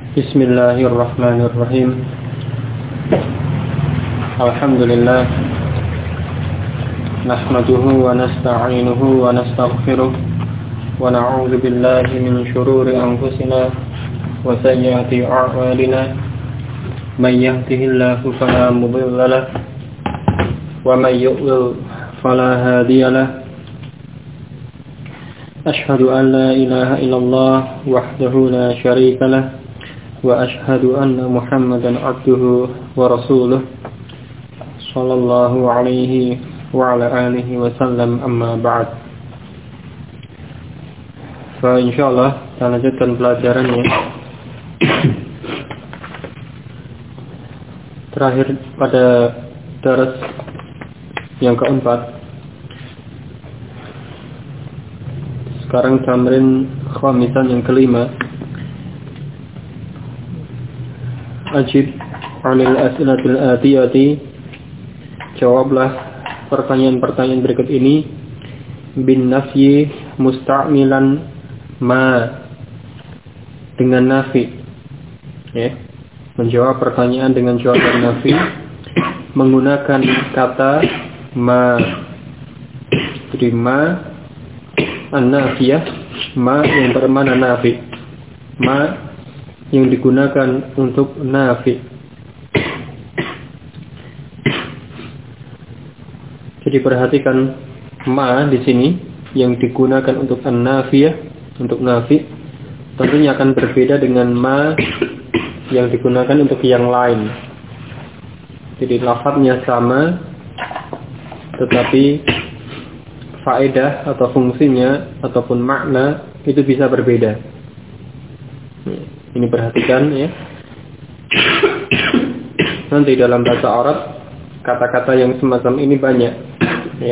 Bismillahirrahmanirrahim. Alhamdulillah. Nahmaduhu wa nasta'inuhu wa nastaghfiruh wa na'udzu billahi min shururi anfusina wa sayyiati a'malina. May yahdihillahu fala mudilla lahu wa may yudlil fala hadiya lahu. Ashhadu an la ilaha illallah wahdahu la syarika lahu wa ashhadu anna Muhammadan abduhu wa rasuluh sallallahu alaihi wa ala alihi wa sallam, amma ba'd. Insyaallah kita lanjutkan pelajarannya. Terakhir pada daras yang keempat. Sekarang tamrin khamisan yang kelima. Ajib 'anil as'ilatil atiyati. Jawablah pertanyaan-pertanyaan berikut ini bin nafyi musta'milan ma, dengan nafi. Ya. Menjawab pertanyaan dengan jawaban nafi menggunakan kata ma. Jadi ma an-nafiyah, ma yang bermakna nafi, ma yang digunakan untuk nafi. Jadi perhatikan ma di sini yang digunakan untuk an-nafiyah, untuk nafi, tentunya akan berbeda dengan ma yang digunakan untuk yang lain. Jadi lafadznya sama, tetapi faedah atau fungsinya ataupun makna itu bisa berbeda. Ini perhatikan ya. Nanti dalam bahasa Arab kata-kata yang semacam ini banyak ya.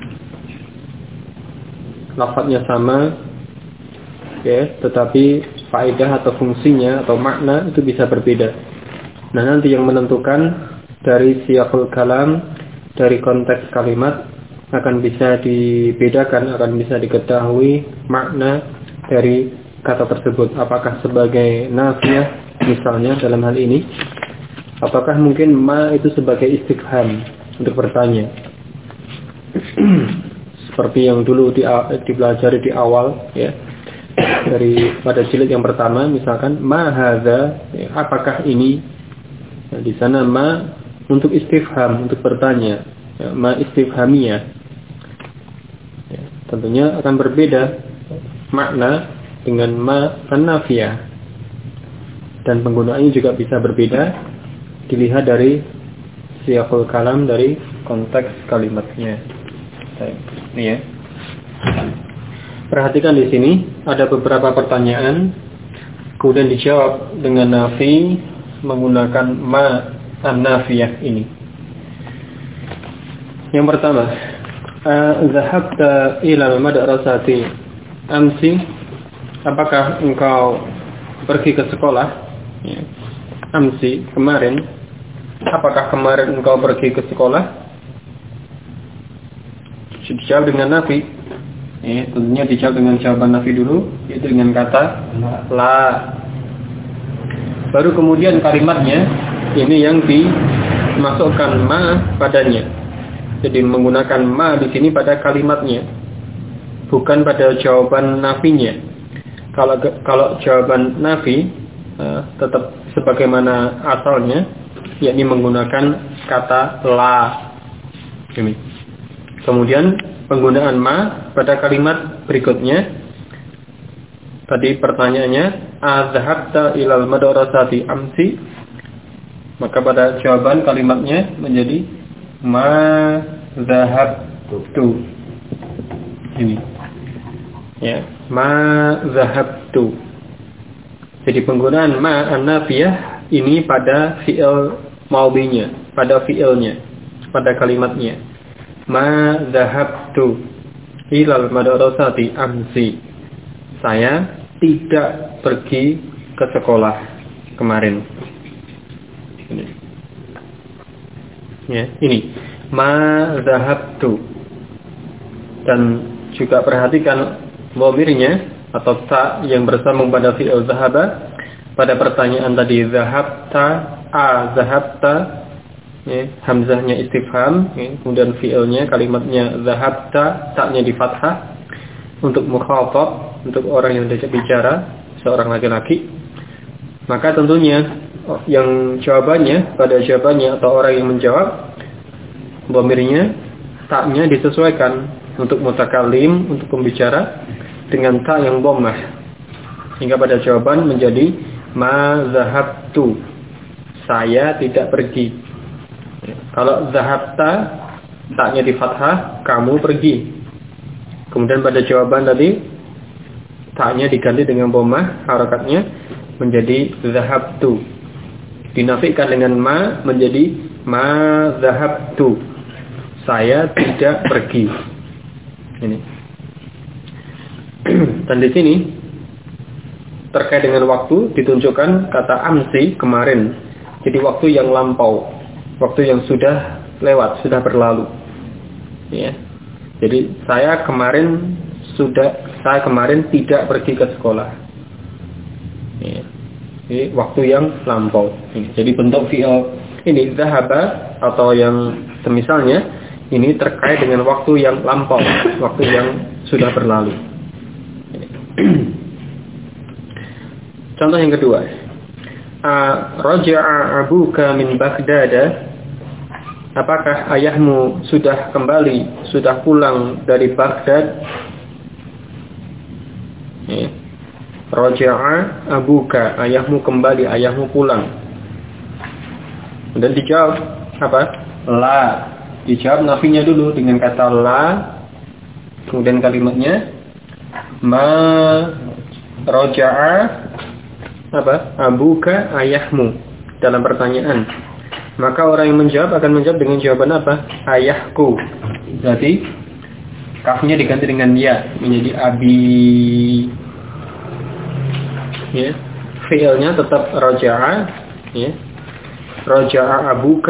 Lafadznya sama ya, tetapi faedah atau fungsinya atau makna itu bisa berbeda. Nah, nanti yang menentukan dari siyaqul kalam, dari konteks kalimat, akan bisa dibedakan, akan bisa diketahui makna dari kata tersebut. Apakah sebagai nafiyah misalnya dalam hal ini, ataukah mungkin ma itu sebagai istifham untuk bertanya. Seperti yang dulu dipelajari di awal ya, dari pada jilid yang pertama, misalkan ma hadza, ya, apakah ini. Nah, di sana ma untuk istifham, untuk bertanya, ya, ma istifhamiyah. Ya, tentunya akan berbeda makna dengan ma an-nafiyah, dan penggunaannya juga bisa berbeda dilihat dari siyaqul kalam, dari konteks kalimatnya. Ini ya. Perhatikan di sini ada beberapa pertanyaan, kemudian dijawab dengan nafi menggunakan ma an-nafiyah ini. Yang pertama, zahabta ilal madrasati amsi, apakah engkau pergi ke sekolah ya. Amsi, kemarin. Apakah kemarin engkau pergi ke sekolah? Dijawab dengan nafi ya, tentunya dijawab dengan jawaban nafi dulu, yaitu dengan kata la. Baru kemudian kalimatnya ini yang dimasukkan ma padanya. Jadi menggunakan ma di sini pada kalimatnya, bukan pada jawaban nafinya. Kalau jawaban nafi tetap sebagaimana asalnya, yakni menggunakan kata la. Ini. Kemudian penggunaan ma pada kalimat berikutnya. Tadi pertanyaannya azhabta ilal madrasati amsi, maka pada jawaban kalimatnya menjadi ma zahabtu. Ini ya, ma zahabtu. Jadi penggunaan ma an-nafiyah ini pada fi'il maudhinya, pada fi'ilnya, pada kalimatnya. Ma zahabtu ilal madrasati amsi, saya tidak pergi ke sekolah kemarin. Ini. Ya, ini ma zahabtu. Dan juga perhatikan dhamirnya atau ta yang bersambung pada fi'il zahaba pada pertanyaan tadi zahabta, zahabta, ya, hamzahnya istifham, ya, kemudian fi'ilnya kalimatnya zahabta, taknya di fathah untuk mukhatab, untuk orang yang diajak bicara, seorang laki-laki. Maka tentunya yang jawabannya, pada jawabannya atau orang yang menjawab, dhamirnya taknya disesuaikan untuk mutakallim, untuk pembicara dengan ta yang dhammah. Hingga pada jawaban menjadi ma zahabtu, saya tidak pergi. Kalau zahabta, taknya di fathah, kamu pergi. Kemudian pada jawaban tadi taknya diganti dengan dhammah, harakatnya menjadi zahabtu. Dinafikan dengan ma menjadi ma zahabtu, saya tidak pergi. Ini. Dan di sini terkait dengan waktu ditunjukkan kata amsi, kemarin. Jadi waktu yang lampau, waktu yang sudah lewat, sudah berlalu. Ya. Jadi saya kemarin tidak pergi ke sekolah. Ya. Jadi waktu yang lampau. Jadi bentuk fi'il ini zahaba atau yang semisalnya ini terkait dengan waktu yang lampau, waktu yang sudah berlalu. Contoh yang kedua, raja'a abuka min Baghdad. Apakah ayahmu sudah kembali, sudah pulang dari Baghdad? Ya. Raja'a abuka, ayahmu kembali, ayahmu pulang. Dan dijawab apa? La. Dijawab nafinya dulu dengan kata la. Kemudian kalimatnya ma raja'a apa? Abuka, ayahmu dalam pertanyaan. Maka orang yang menjawab akan menjawab dengan jawaban apa? Ayahku. Berarti kafnya diganti dengan ya menjadi abi. Ya, fi'ilnya tetap raja'a, ya. Raja'a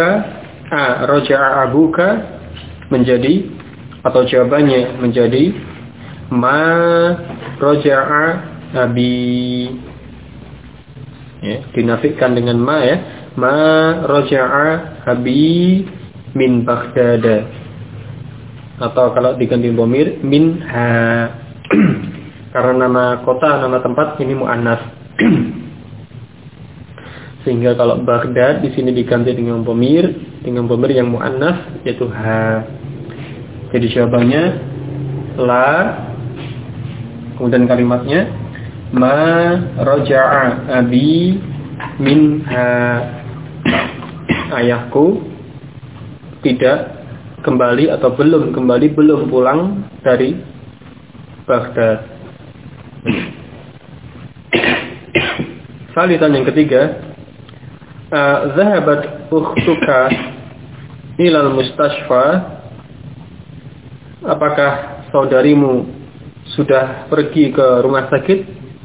abuka menjadi atau jawabannya menjadi ma raja'a abi. Ya, dinafikan dengan ma, ya. Ma raja'a abi min Baghdad. Atau kalau diganti dhamir min ha. Karena nama kota, nama tempat ini muannas. Sehingga kalau Baghdad di sini diganti dengan dhamir yang muannas yaitu ha. Jadi jawabannya la, kemudian kalimatnya ma raja'a abi min ha. Ayahku tidak kembali atau belum pulang dari Baghdad. Salitan yang ketiga, zahabat ukhtuka ilal mustashfa. Apakah saudarimu sudah pergi ke rumah sakit?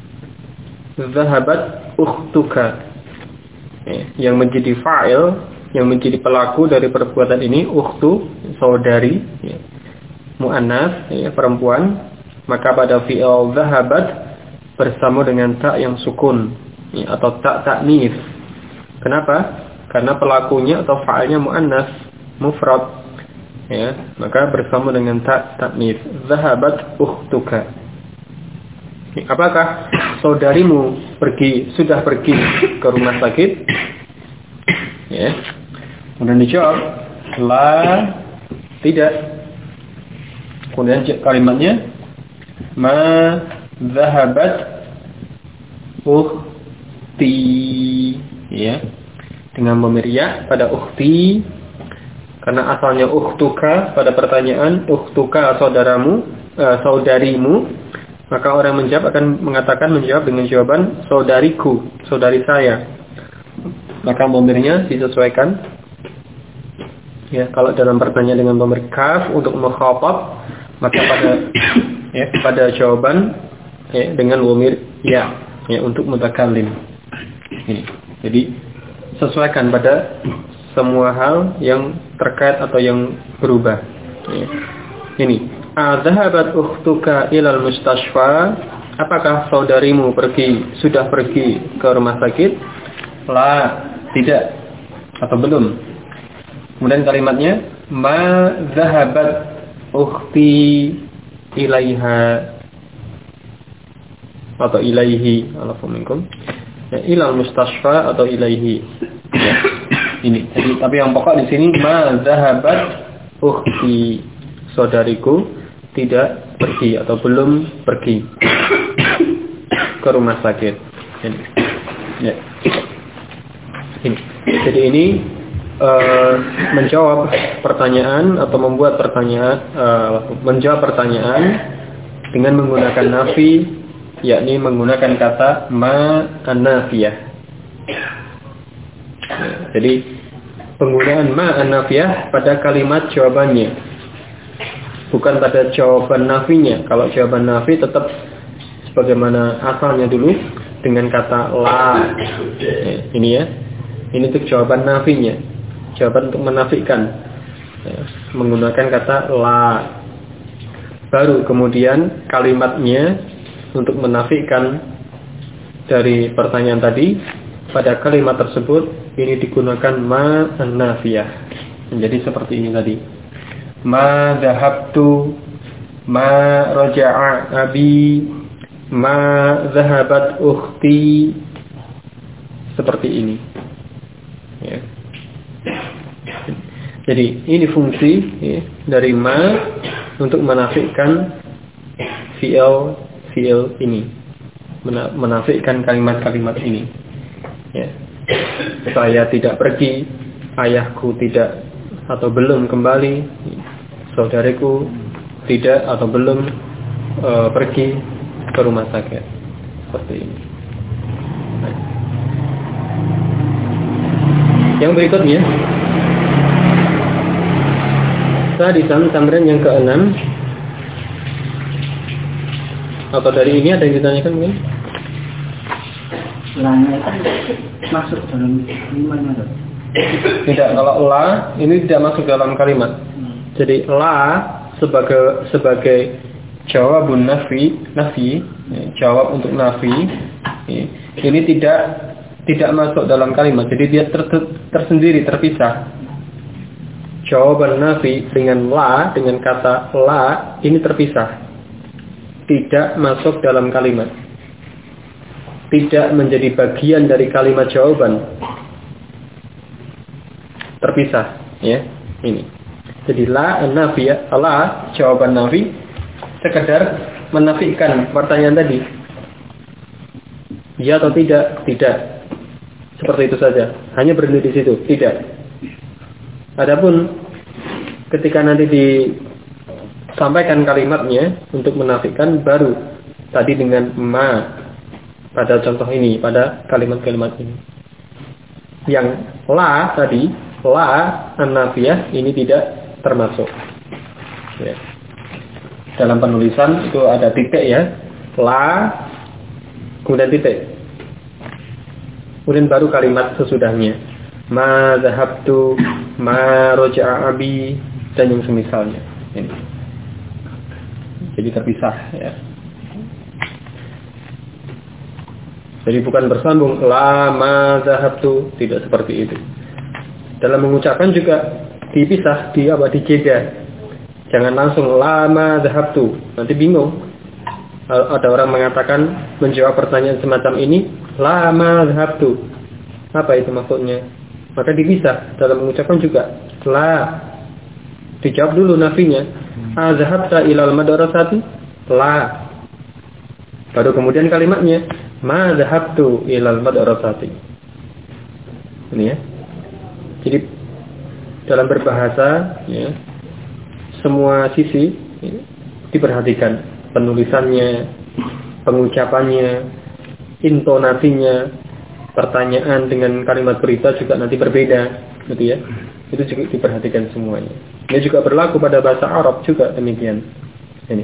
Zahabat ukhtuka, yang menjadi fa'il, yang menjadi pelaku dari perbuatan ini, ukhtu, saudari, muannas, perempuan. Maka pada fi'il zahabat bersama dengan tak yang sukun, atau tak ta'nits. Kenapa? Karena pelakunya atau fa'ilnya muannas, mufrad. Ya, maka bersama dengan tak ta'nits. Zahabat ukhtuka. Apakah saudarimu sudah pergi ke rumah sakit? Ya. Kemudian dijawab, la, tidak. Kemudian kalimatnya ma zahabat ukhti, ya, dengan dhamir ya pada ukhti, karena asalnya ukhtuka pada pertanyaan ukhtuka saudaramu, saudarimu, maka orang menjawab akan menjawab dengan jawaban saudariku, saudari saya. Maka dhamirnya disesuaikan. Ya, kalau dalam pertanyaan dengan dhamir kaf untuk mukhatab, maka pada jawaban dengan dhamir ya untuk mutakallim. Jadi sesuaikan pada semua hal yang terkait atau yang berubah. Ini, zahabat ukhtuka ilal mustashfa. apakah saudarimu sudah pergi ke rumah sakit? La, tidak atau belum. Kemudian kalimatnya ma zahabat ukhti ilaiha atau ilaihi, alafuminkum, ya, ilal mustasfa atau ilaihi. Ya, ini. Jadi, tapi yang pokok di sini ma zahabat ukhti, saudariku tidak pergi atau belum pergi ke rumah sakit. Ini. Ya. Ini. Jadi ini menjawab pertanyaan atau membuat pertanyaan, menjawab pertanyaan dengan menggunakan nafi, yakni menggunakan kata ma an-nafiyah. Jadi penggunaan ma an-nafiyah pada kalimat jawabannya, bukan pada jawaban nafinya. Kalau jawaban nafi tetap sebagaimana asalnya dulu dengan kata la. Ini ya, ini untuk jawaban nafinya. Jawaban untuk menafikan, menggunakan kata la. Baru kemudian kalimatnya untuk menafikan dari pertanyaan tadi, pada kalimat tersebut ini digunakan ma an-nafiyah. Menjadi seperti ini tadi. Ma dhahabtu, ma raja'a abi, ma dhahabat ukhti. Seperti ini. Ya. Jadi ini fungsi ya, dari ma untuk menafikan fi'il ini, menafikan kalimat-kalimat ini. Ya. Saya tidak pergi, ayahku tidak atau belum kembali, saudariku tidak atau belum pergi ke rumah sakit. Seperti ini. Nah. Yang berikutnya, sadisan, tamrin yang ke-6, atau dari ini ada yang ditanyakan mungkin? La kan masuk dalam kalimat. Tidak, kalau la ini tidak masuk dalam kalimat. Jadi la sebagai jawabun nafi, jawab untuk nafi, ini tidak masuk dalam kalimat. Jadi dia tersendiri, terpisah. Jawaban nafi dengan la, dengan kata la ini terpisah, tidak masuk dalam kalimat, tidak menjadi bagian dari kalimat jawaban, terpisah. Ya, ini. Jadi la an-nafiyah, la jawaban nafi sekedar menafikan pertanyaan tadi, ya atau tidak, tidak. Seperti itu saja, hanya berhenti di situ, tidak. Adapun ketika nanti disampaikan kalimatnya untuk menafikan, baru tadi dengan ma pada contoh ini, pada kalimat-kalimat ini. Yang la tadi, la an-nafiyah ini tidak termasuk. Ya. Dalam penulisan itu ada titik ya, la kemudian titik, kemudian baru kalimat sesudahnya. Ma zahabtu, ma roja'a abi, dan yang semisalnya. Ini. Jadi terpisah ya. Jadi bukan bersambung la ma zahabtu, tidak seperti itu. Dalam mengucapkan juga dipisah, dijeda. Jangan langsung la ma zahabtu, nanti bingung. Ada orang mengatakan menjawab pertanyaan semacam ini, la ma zahabtu. Apa itu maksudnya? Maka dipisah dalam mengucapkan juga la. Dijawab dulu nafinya. Azhabta ilal madrasati? La. Baru kemudian kalimatnya ma zahabtu ilal madrasati. Ini ya. Jadi dalam berbahasa ya, semua sisi ya, diperhatikan, penulisannya, pengucapannya, intonasinya. Pertanyaan dengan kalimat berita juga nanti berbeda, gitu ya. Itu juga diperhatikan semuanya. Ini juga berlaku pada bahasa Arab juga demikian. Ini.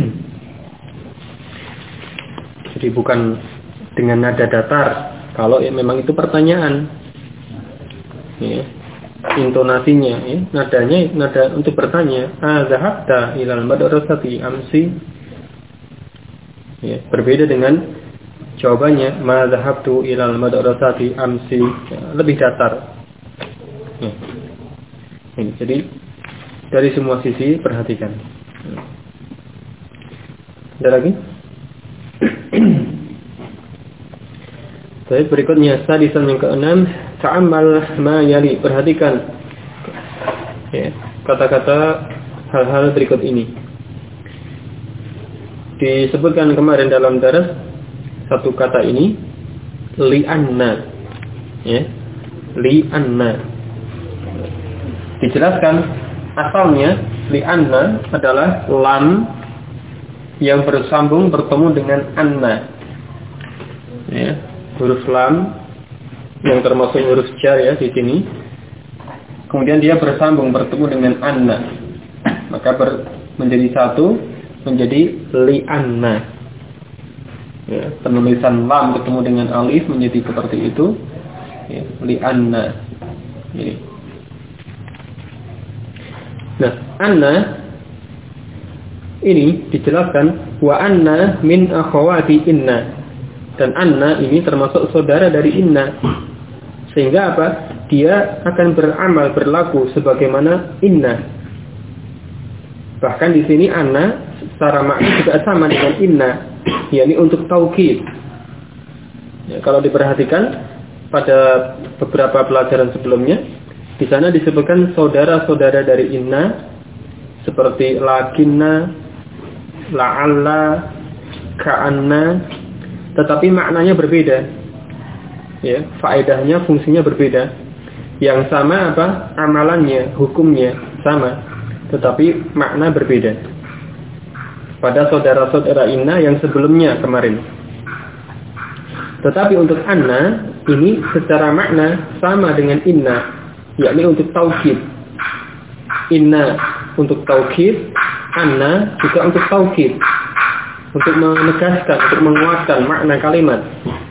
Jadi bukan dengan nada datar. Kalau ya, memang itu pertanyaan, ya. Intonasinya, ya. Nadanya nada untuk bertanya. Zahabta ilal madrasati amsi? Ya, berbeda dengan jawabannya ma dhahabtu ilal madrasati amsi, ya, lebih datar. Ya. Ini, jadi dari semua sisi perhatikan. Ada lagi? Baik, berikutnya sadisan yang keenam, ta'ammal ma yali, perhatikan ya, kata-kata hal-hal berikut ini. Disebutkan kemarin dalam daras satu kata ini li'anna, ya, li'anna. Dijelaskan asalnya li'anna adalah lam yang bersambung bertemu dengan anna, ya, huruf lam yang termasuk huruf jar ya di sini. Kemudian dia bersambung bertemu dengan anna, maka menjadi satu, menjadi li'anna. Ya, penulisan lam bertemu dengan alif menjadi seperti itu, ya, li'anna. Ini. Nah, anna ini dijelaskan wa anna min akhawati inna. Dan anna ini termasuk saudara dari inna. Sehingga apa? Dia akan beramal, berlaku sebagaimana inna. Bahkan di sini anna secara makna juga sama dengan inna, yakni untuk taukid. Ya, kalau diperhatikan pada beberapa pelajaran sebelumnya, di sana disebutkan saudara-saudara dari inna seperti lakinna, la'alla, ka'anna, tetapi maknanya berbeda. Ya, faedahnya, fungsinya berbeda. Yang sama apa? Amalannya, hukumnya sama, tetapi makna berbeda. Pada saudara-saudara inna yang sebelumnya kemarin. Tetapi untuk anna ini secara makna sama dengan inna, yakni untuk taukid. Inna untuk taukid, anna juga untuk taukid, untuk menegaskan, untuk menguatkan makna kalimat.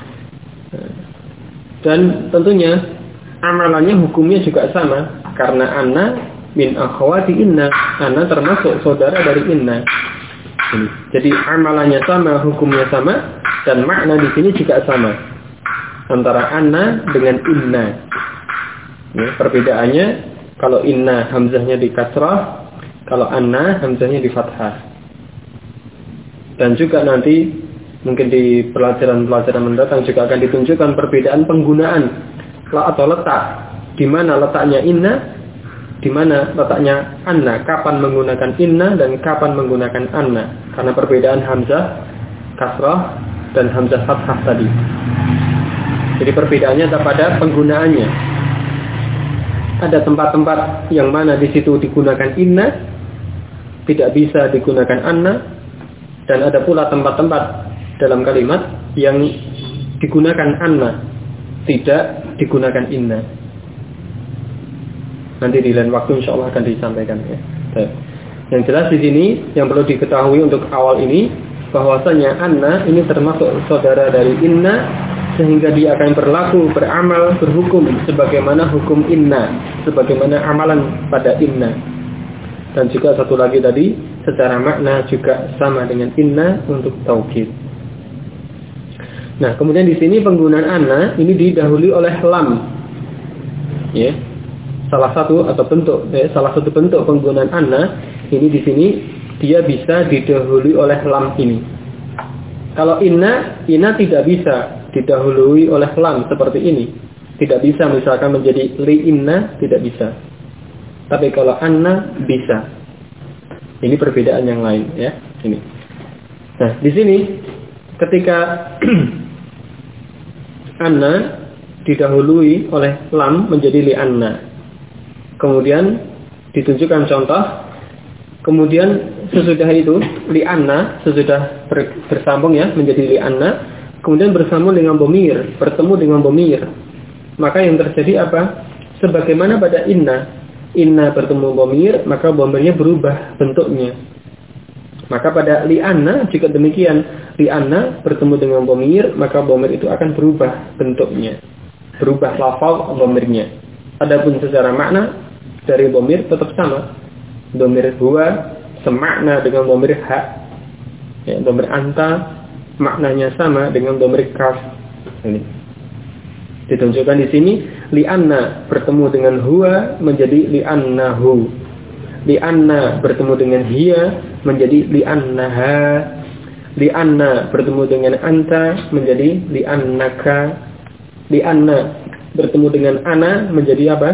Dan tentunya amalannya, hukumnya juga sama, karena anna min akhwati inna, anna termasuk saudara dari inna. Jadi amalannya sama, hukumnya sama, dan makna di sini juga sama antara anna dengan inna. Ya, perbedaannya kalau inna hamzahnya di kasrah, kalau anna hamzahnya di fathah. Dan juga nanti mungkin di pelajaran-pelajaran mendatang juga akan ditunjukkan perbedaan penggunaan atau letak, di mana letaknya inna, di mana letaknya anna, kapan menggunakan inna dan kapan menggunakan anna, karena perbedaan hamzah kasrah dan hamzah fathah tadi. Jadi perbedaannya pada penggunaannya. Ada tempat-tempat yang mana di situ digunakan inna, tidak bisa digunakan anna. Dan ada pula tempat-tempat dalam kalimat yang digunakan anna, tidak digunakan inna. Nanti di lain waktu insya Allah akan disampaikan ya. Yang jelas di sini yang perlu diketahui untuk awal ini, bahwasanya anna ini termasuk saudara dari inna, sehingga dia akan berlaku, beramal, berhukum sebagaimana hukum inna, sebagaimana amalan pada inna. Dan juga satu lagi tadi, secara makna juga sama dengan inna untuk taukid. Nah, kemudian di sini penggunaan anna ini didahului oleh lam. Ya. Salah satu bentuk penggunaan anna ini di sini dia bisa didahului oleh lam ini. Kalau inna tidak bisa didahului oleh lam seperti ini. Tidak bisa misalkan menjadi li inna, tidak bisa. Tapi kalau anna bisa. Ini perbedaan yang lain ya, ini. Nah, di sini ketika anna didahului oleh lam menjadi li anna. Kemudian ditunjukkan contoh. Kemudian sesudah itu li anna sesudah bersambung ya menjadi li anna, kemudian bersambung dengan bomir, bertemu dengan bomir. Maka yang terjadi apa? Sebagaimana pada inna bertemu bomir, maka bomirnya berubah bentuknya. Maka pada li'anna juga demikian. Li'anna bertemu dengan bomir, maka bomir itu akan berubah bentuknya, berubah lafaz bomirnya. Adapun secara makna dari bomir tetap sama. Bomir huwa semakna dengan bomir ha, ya, bomir anta maknanya sama dengan dhamir kaf. Ini ditunjukkan di sini li'anna bertemu dengan huwa menjadi li'annahu. Li'anna bertemu dengan hiya menjadi li'annaha. Li'anna bertemu dengan anta menjadi li'annaka. Li'anna bertemu dengan ana menjadi apa?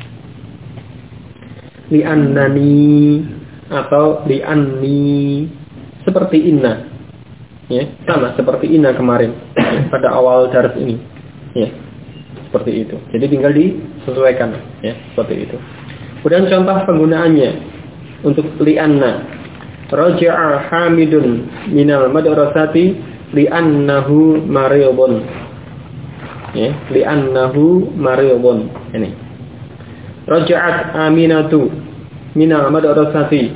Li'annani atau li'anni. Seperti inna. Ya, sama seperti inna kemarin pada awal dars ini. Ya. Seperti itu. Jadi tinggal disesuaikan, ya, seperti itu. Kemudian contoh penggunaannya untuk li'anna. Raja'a Hamidun minal madrasati li'annahu mariyobun. Ya, li'annahu mariyobun. Ini. Raja'at Aminatu minal madrasati.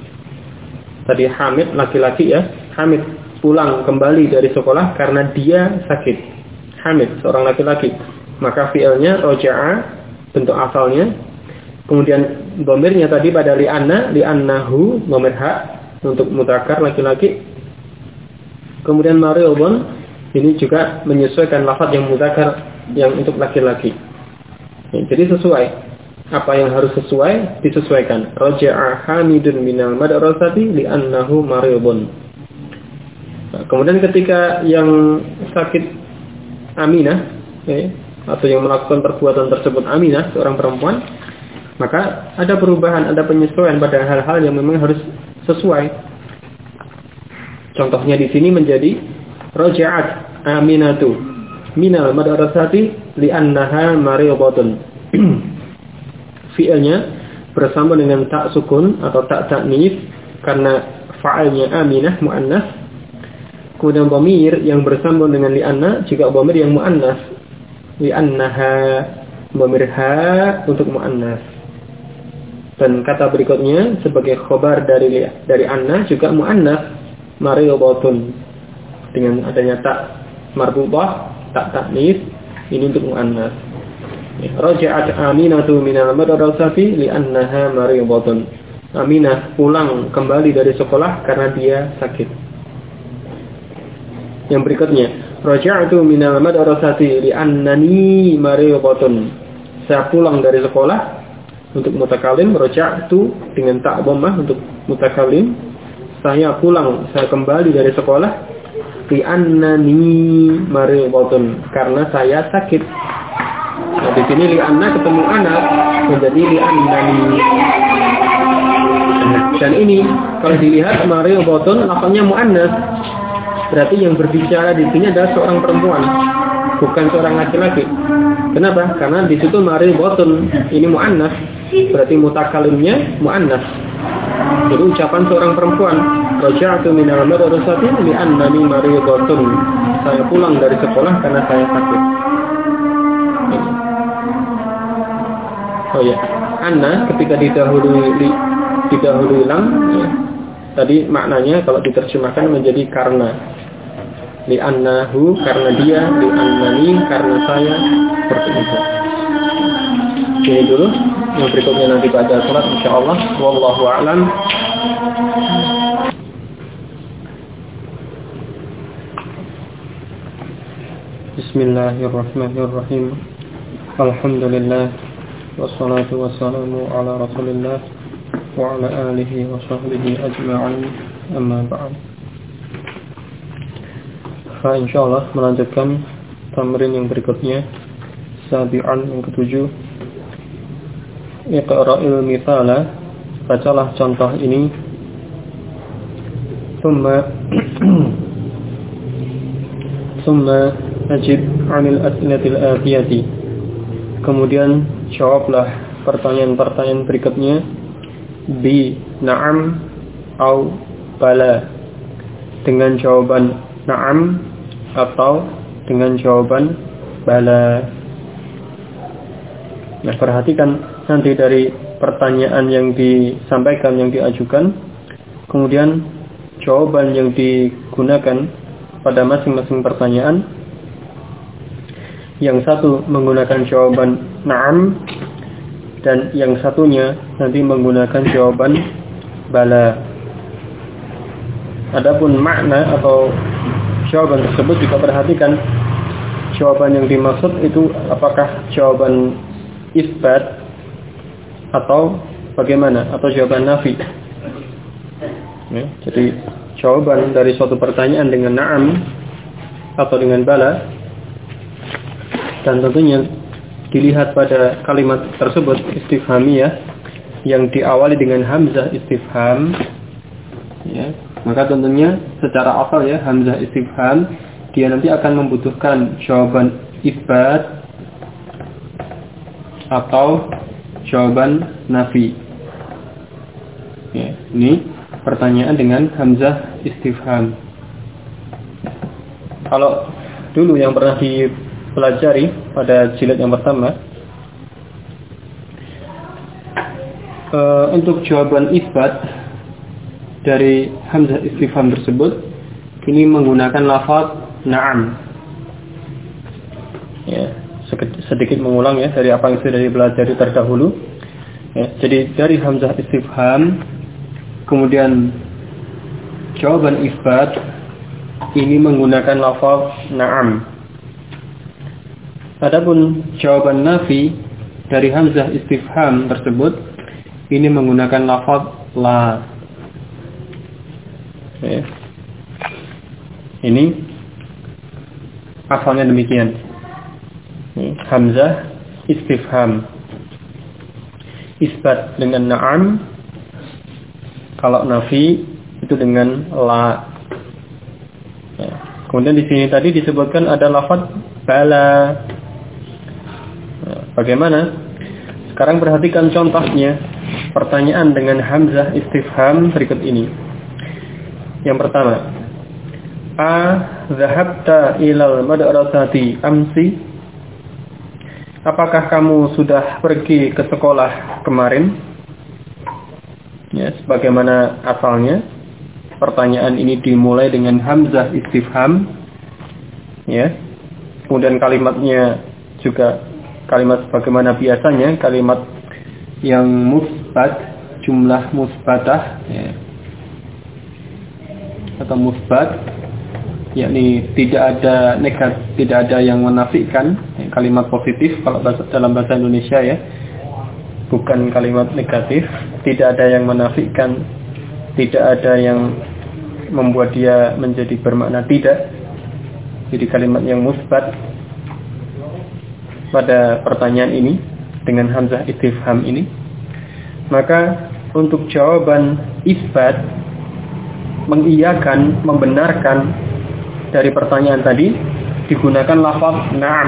Tadi Hamid laki-laki ya. Hamid pulang kembali dari sekolah karena dia sakit. Hamid seorang laki-laki. Maka fi'ilnya roja'a bentuk asalnya. Kemudian dhamirnya tadi pada li'annahu dhamir ha untuk mudzakkar laki-laki. Kemudian mariyobun ini juga menyesuaikan lafaz yang mudzakkar yang untuk laki-laki. Ya, jadi sesuai. Apa yang harus sesuai disesuaikan. Raja'a Hamidun minal madrasati li'annahu mariyobun. Nah, kemudian ketika yang sakit Aminah, ya, atau yang melakukan perbuatan tersebut Aminah, seorang perempuan, maka ada perubahan, ada penyesuaian pada hal-hal yang memang harus sesuai. Contohnya di sini menjadi Raja'at Aminatu minal madrasati li'annaha mariyadatun. Fi'ilnya bersama dengan tak sukun atau tak ta'nits karena fa'ilnya Aminah muannas. Kemudian dhamir yang bersambung dengan li'anna juga dhamir yang muannas. Li'annaha dhamir ha untuk muannas. Dan kata berikutnya sebagai khobar dari anna juga muannas mariyadatun. Dengan adanya tak marbutah, tak ta'nits, ini untuk muannas. Raja'at Aminatu minal madrasati li'annaha mariyadatun. Aminah pulang kembali dari sekolah karena dia sakit. Yang berikutnya, raja'tu minal madrasati li'annani mariyadatun. Saya pulang dari sekolah untuk mutakalim, raja'tu dengan ta' dhammah untuk mutakalim. Saya pulang, saya kembali dari sekolah li'annani mariyadatun karena saya sakit. Nah, di sini li'anna ketemu anak menjadi li'annani. Dan ini kalau dilihat mariyadatun lafaznya muannas. Berarti yang berbicara di sini adalah seorang perempuan, bukan seorang laki-laki. Kenapa? Karena di situ mariyadatun ini muannas, berarti mutakalimnya muannas. Jadi ucapan seorang perempuan, raja'tu minal madrasati li'annani mariyadatun. Saya pulang dari sekolah karena saya sakit. Oh ya, anna ketika didahului lam, ya, tadi maknanya kalau diterjemahkan menjadi karena. Li'annahu karena dia, li'annani karena saya, seperti itu. Ini dulu, yang berikutnya nanti pada salat insyaallah. Wallahu a'lam. Bismillahirrahmanirrahim. Alhamdulillah wassalatu wassalamu ala Rasulillah wa ala alihi wa sahbihi ajma'in. Amma ba'd. Insyaallah melanjutkan tamrin yang berikutnya, sabi'an yang ketujuh. Iqra'il mithala, bacalah contoh ini. Summa ajib 'anil as'ilatil atiyati. Kemudian jawablah pertanyaan-pertanyaan berikutnya bi na'am au bala, dengan jawaban na'am atau dengan jawaban bala. Nah, perhatikan nanti dari pertanyaan yang disampaikan, yang diajukan, kemudian jawaban yang digunakan pada masing-masing pertanyaan. Yang satu menggunakan jawaban na'am dan yang satunya nanti menggunakan jawaban bala. Adapun makna atau jawaban tersebut juga perhatikan jawaban yang dimaksud itu apakah jawaban isbat atau bagaimana, atau jawaban nafi. Ya, jadi jawaban dari suatu pertanyaan dengan na'am atau dengan bala, dan tentunya dilihat pada kalimat tersebut istifhamiyah yang diawali dengan hamzah istifham, ya, maka tentunya secara asal ya hamzah istifham dia nanti akan membutuhkan jawaban isbat atau jawaban nafi. Ya, ini pertanyaan dengan hamzah istifham. Kalau dulu yang pernah dipelajari pada jilid yang pertama, untuk jawaban isbat dari hamzah istifham tersebut ini menggunakan lafaz na'am. Ya, sedikit mengulang ya dari apa yang sudah dipelajari terdahulu. Ya, jadi dari hamzah istifham kemudian jawaban isbat ini menggunakan lafaz na'am. Adapun jawaban nafi dari hamzah istifham tersebut ini menggunakan lafaz la. Ya. Ini asalnya demikian. Hamzah istifham isbat dengan na'am, kalau nafi itu dengan la. Ya. Kemudian di sini tadi disebutkan ada lafaz bala. Nah, bagaimana? Sekarang perhatikan contohnya pertanyaan dengan hamzah istifham berikut ini. Yang pertama, a dhahabta ilal madrasati amsi? Apakah kamu sudah pergi ke sekolah kemarin? Ya, sebagaimana asalnya pertanyaan ini dimulai dengan hamzah istifham, ya. Kemudian kalimatnya juga kalimat sebagaimana biasanya, kalimat yang musbat, jumlah musbatah, ya, atau musbat, yakni tidak ada negatif, tidak ada yang menafikan, ya, kalimat positif kalau dalam bahasa Indonesia ya, bukan kalimat negatif, tidak ada yang menafikan, tidak ada yang membuat dia menjadi bermakna tidak. Jadi kalimat yang musbat pada pertanyaan ini dengan hamzah istifham ini, maka untuk jawaban isbat, mengiyakan, membenarkan dari pertanyaan tadi digunakan lafaz na'am.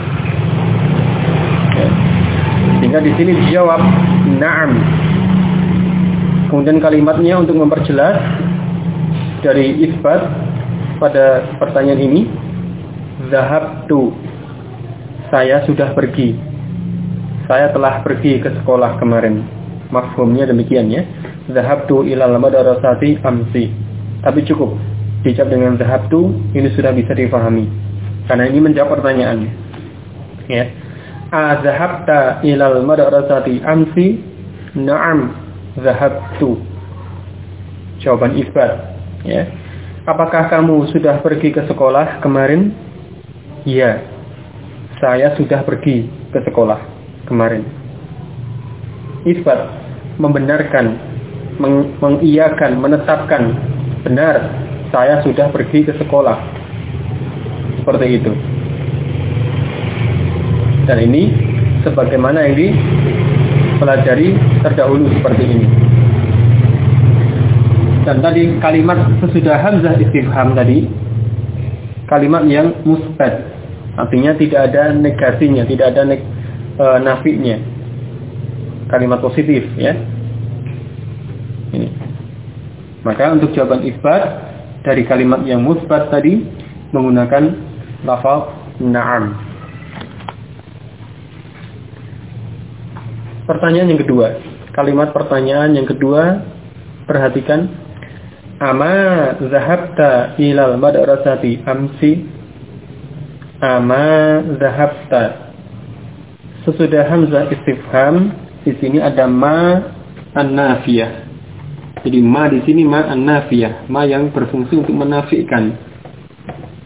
Ya. Sehingga di sini dijawab na'am. Kemudian kalimatnya untuk memperjelas dari isbat pada pertanyaan ini, zahabtu, saya sudah pergi. Saya telah pergi ke sekolah kemarin. Mafhumnya demikian ya. Zahabtu ilal madrasati amsi. Tapi cukup dijawab dengan zahabtu, ini sudah bisa difahami. Karena ini menjawab pertanyaan. Ya. A zahabta ilal madrasati amsi? Na'am, zahabtu. Jawaban isbat. Ya. Apakah kamu sudah pergi ke sekolah kemarin? Ya. Saya sudah pergi ke sekolah kemarin. Isbat, membenarkan, mengiyakan, menetapkan, benar, saya sudah pergi ke sekolah. Seperti itu. Dan ini sebagaimana yang dipelajari terdahulu seperti ini. Dan tadi kalimat sesudah hamzah istifham tadi, kalimat yang musbat. Artinya tidak ada negasinya, tidak ada nafinya. Kalimat positif ya. Ini. Maka untuk jawaban isbat dari kalimat yang musbat tadi menggunakan lafaz na'am. Pertanyaan yang kedua. Kalimat pertanyaan yang kedua, perhatikan. Ama zahabta ilal madrasati amsi? Ama zahabta. Sesudah hamzah istifham, di sini ada ma an-nafiyah. Jadi ma di sini ma an-nafiyah, ma yang berfungsi untuk menafikan.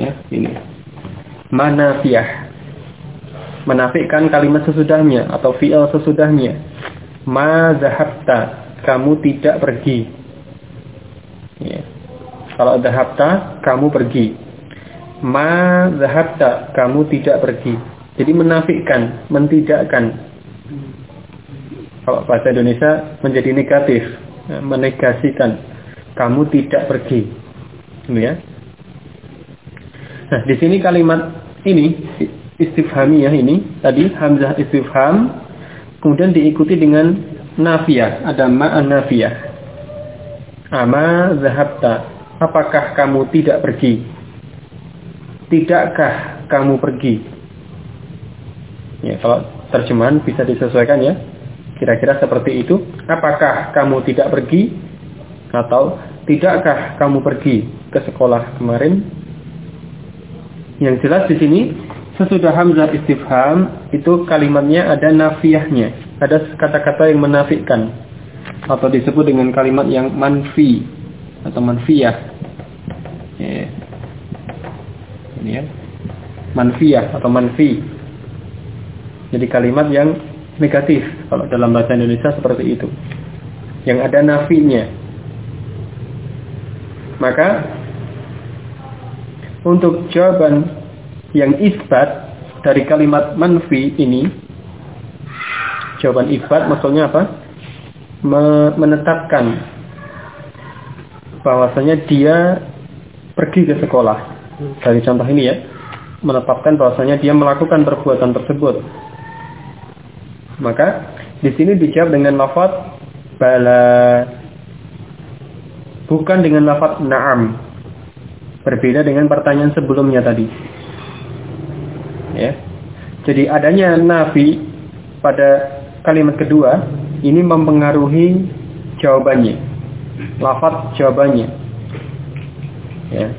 Ya, ini. Manafiyah. Menafikan kalimat sesudahnya atau fi'il sesudahnya. Ma zahabta, kamu tidak pergi. Ya. Kalau zahabta, kamu pergi. Ma zahabta, kamu tidak pergi. Jadi menafikan, mentidakkan. Kalau bahasa Indonesia menjadi negatif, menegasikan. Kamu tidak pergi. Ini ya. Nah, di sini kalimat ini istifhamiyah ini tadi hamzah istifham kemudian diikuti dengan nafiyah, ada ma'an nafiyah. Ama zahabta, apakah kamu tidak pergi? Tidakkah kamu pergi? Ya, kalau terjemahan bisa disesuaikan ya. Kira-kira seperti itu. Apakah kamu tidak pergi? Atau tidakkah kamu pergi ke sekolah kemarin? Yang jelas di sini sesudah hamzah istifham itu kalimatnya ada nafiyahnya, ada kata-kata yang menafikan atau disebut dengan kalimat yang manfi atau manfiyah. Ya. Ini ya, manfiyah atau manfi. Jadi kalimat yang negatif kalau dalam bahasa Indonesia seperti itu, yang ada nafinya. Maka untuk jawaban yang isbat dari kalimat manfi ini, jawaban isbat maksudnya apa? Menetapkan bahwasanya dia pergi ke sekolah. Dari contoh ini ya, menetapkan bahwasanya dia melakukan perbuatan tersebut. Maka di sini dijawab dengan lafaz bala, bukan dengan lafaz na'am. Berbeda dengan pertanyaan sebelumnya tadi. Ya. Jadi adanya nafi pada kalimat kedua ini mempengaruhi jawabannya, lafaz jawabannya. Ya.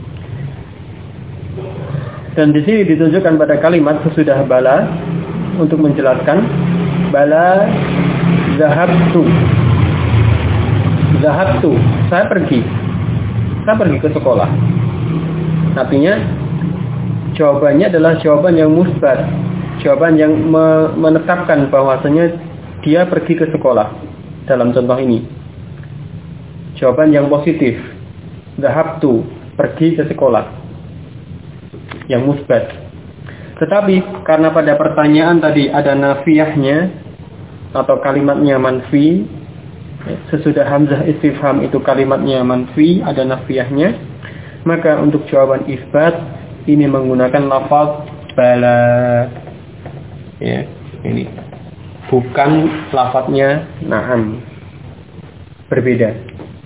Dan di sini ditunjukkan pada kalimat sesudah bala untuk menjelaskan bala zahabtu. Zahabtu, saya pergi ke sekolah. Artinya jawabannya adalah jawaban yang musbat, jawaban yang menetapkan bahwasanya dia pergi ke sekolah. Dalam contoh ini, jawaban yang positif, zahabtu, pergi ke sekolah, yang musbat. Tetapi karena pada pertanyaan tadi ada nafiyahnya atau kalimatnya manfi, sesudah hamzah istifham itu kalimatnya manfi, ada nafiyahnya, maka untuk jawaban isbat ini menggunakan lafaz bala. Ya, ini bukan lafaznya na'am. Berbeda.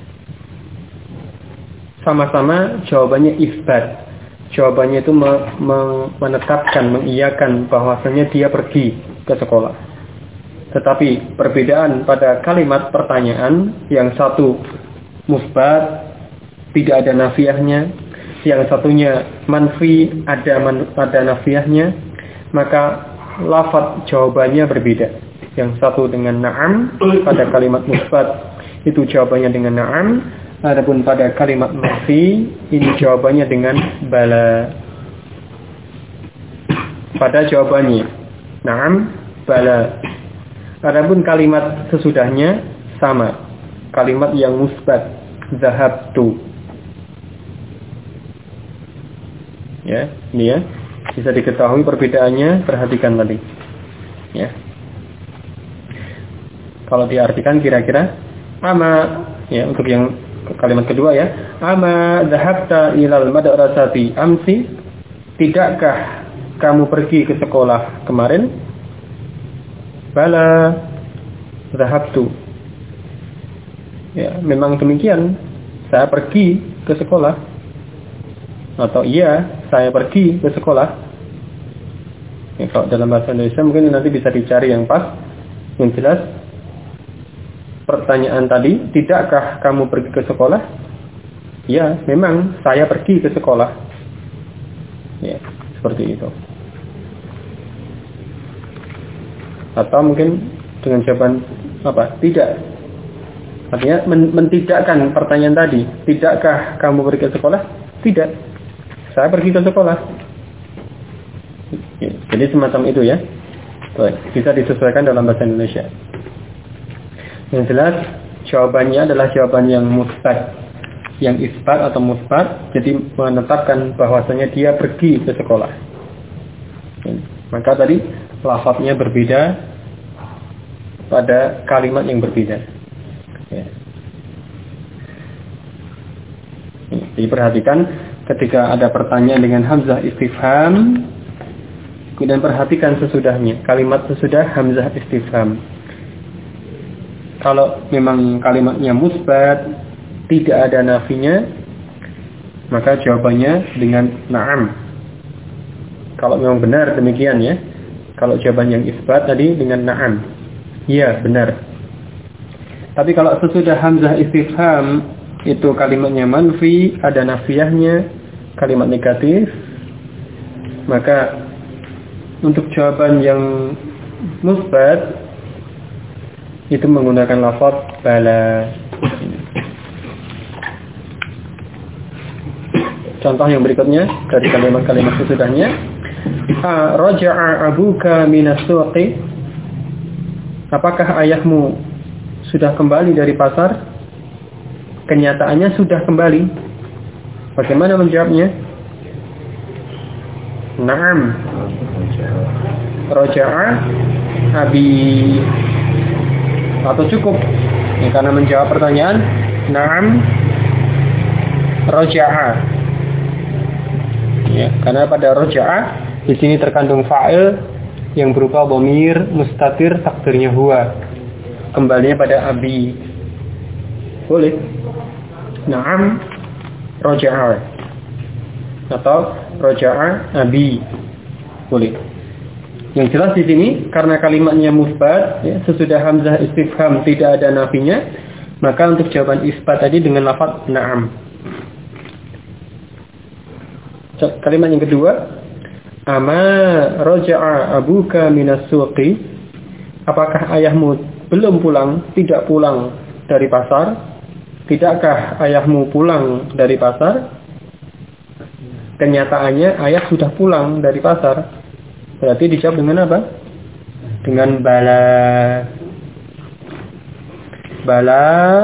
Sama-sama jawabannya isbat. Jawabannya itu menetapkan, mengiyakan bahwasanya dia pergi ke sekolah. Tetapi perbedaan pada kalimat pertanyaan, yang satu musbat, tidak ada nafiyahnya, yang satunya manfi, ada nafiyahnya, maka lafaz jawabannya berbeda. Yang satu dengan na'am pada kalimat musbat itu jawabannya dengan na'am, adapun pada kalimat manfi ini jawabannya dengan bala. Pada jawabannya na'am, bala. Adapun kalimat sesudahnya sama, kalimat yang musbat, zahabtu. Ya, ini ya, bisa diketahui perbedaannya, perhatikan tadi. Ya. Kalau diartikan kira-kira ama, ya, untuk yang kalimat kedua ya, ama zahabta ilal madrasati amsi, tidakkah kamu pergi ke sekolah kemarin? Bala zahabtu. Ya, memang demikian, saya pergi ke sekolah. Atau iya, saya pergi ke sekolah. Ya, kalau dalam bahasa Indonesia mungkin nanti bisa dicari yang pas. Yang jelas pertanyaan tadi, tidakkah kamu pergi ke sekolah? Ya, memang saya pergi ke sekolah. Ya, seperti itu. Atau mungkin dengan jawaban apa? Tidak. Artinya mentidakkan pertanyaan tadi. Tidakkah kamu pergi ke sekolah? Tidak. Saya pergi ke sekolah. Jadi semacam itu ya. Bisa disesuaikan dalam bahasa Indonesia. Yang jelas jawabannya adalah jawaban yang musbat, yang isbat atau musbat, jadi menetapkan bahwasanya dia pergi ke sekolah. Maka tadi lafadznya berbeda pada kalimat yang berbeda. Ya. Jadi perhatikan ketika ada pertanyaan dengan hamzah istifham, kemudian perhatikan sesudahnya, kalimat sesudah hamzah istifham. Kalau memang kalimatnya musbat, tidak ada nafinya, maka jawabannya dengan na'am. Kalau memang benar demikian ya. Kalau jawaban yang isbat tadi dengan na'am. Iya, benar. Tapi kalau sesudah hamzah istifham itu kalimatnya manfi, ada nafiyahnya, kalimat negatif, maka untuk jawaban yang musbat itu menggunakan lafaz bala. Contoh yang berikutnya dari kalimat-kalimat sesudahnya, raja'a abuka minas suqi, apakah ayahmu sudah kembali dari pasar? Kenyataannya sudah kembali. Bagaimana menjawabnya? Naam. Raja'a abi, atau cukup ya, karena menjawab pertanyaan na'am raja'a ya, karena pada raja'a di sini terkandung fa'il yang berupa dhamir mustatir takdirnya huwa, kembalinya pada abi. Boleh na'am raja'a atau raja'a abi, boleh. Yang jelas di sini karena kalimatnya musbat ya, sesudah hamzah istifham tidak ada nafinya, maka untuk jawaban isbat tadi dengan lafaz na'am. Kalimat yang kedua, ama raja'a abuka minas suqi, apakah ayahmu belum pulang, tidak pulang dari pasar? Tidakkah ayahmu pulang dari pasar? Kenyataannya ayah sudah pulang dari pasar. Berarti dijawab dengan apa? Dengan bala. Bala.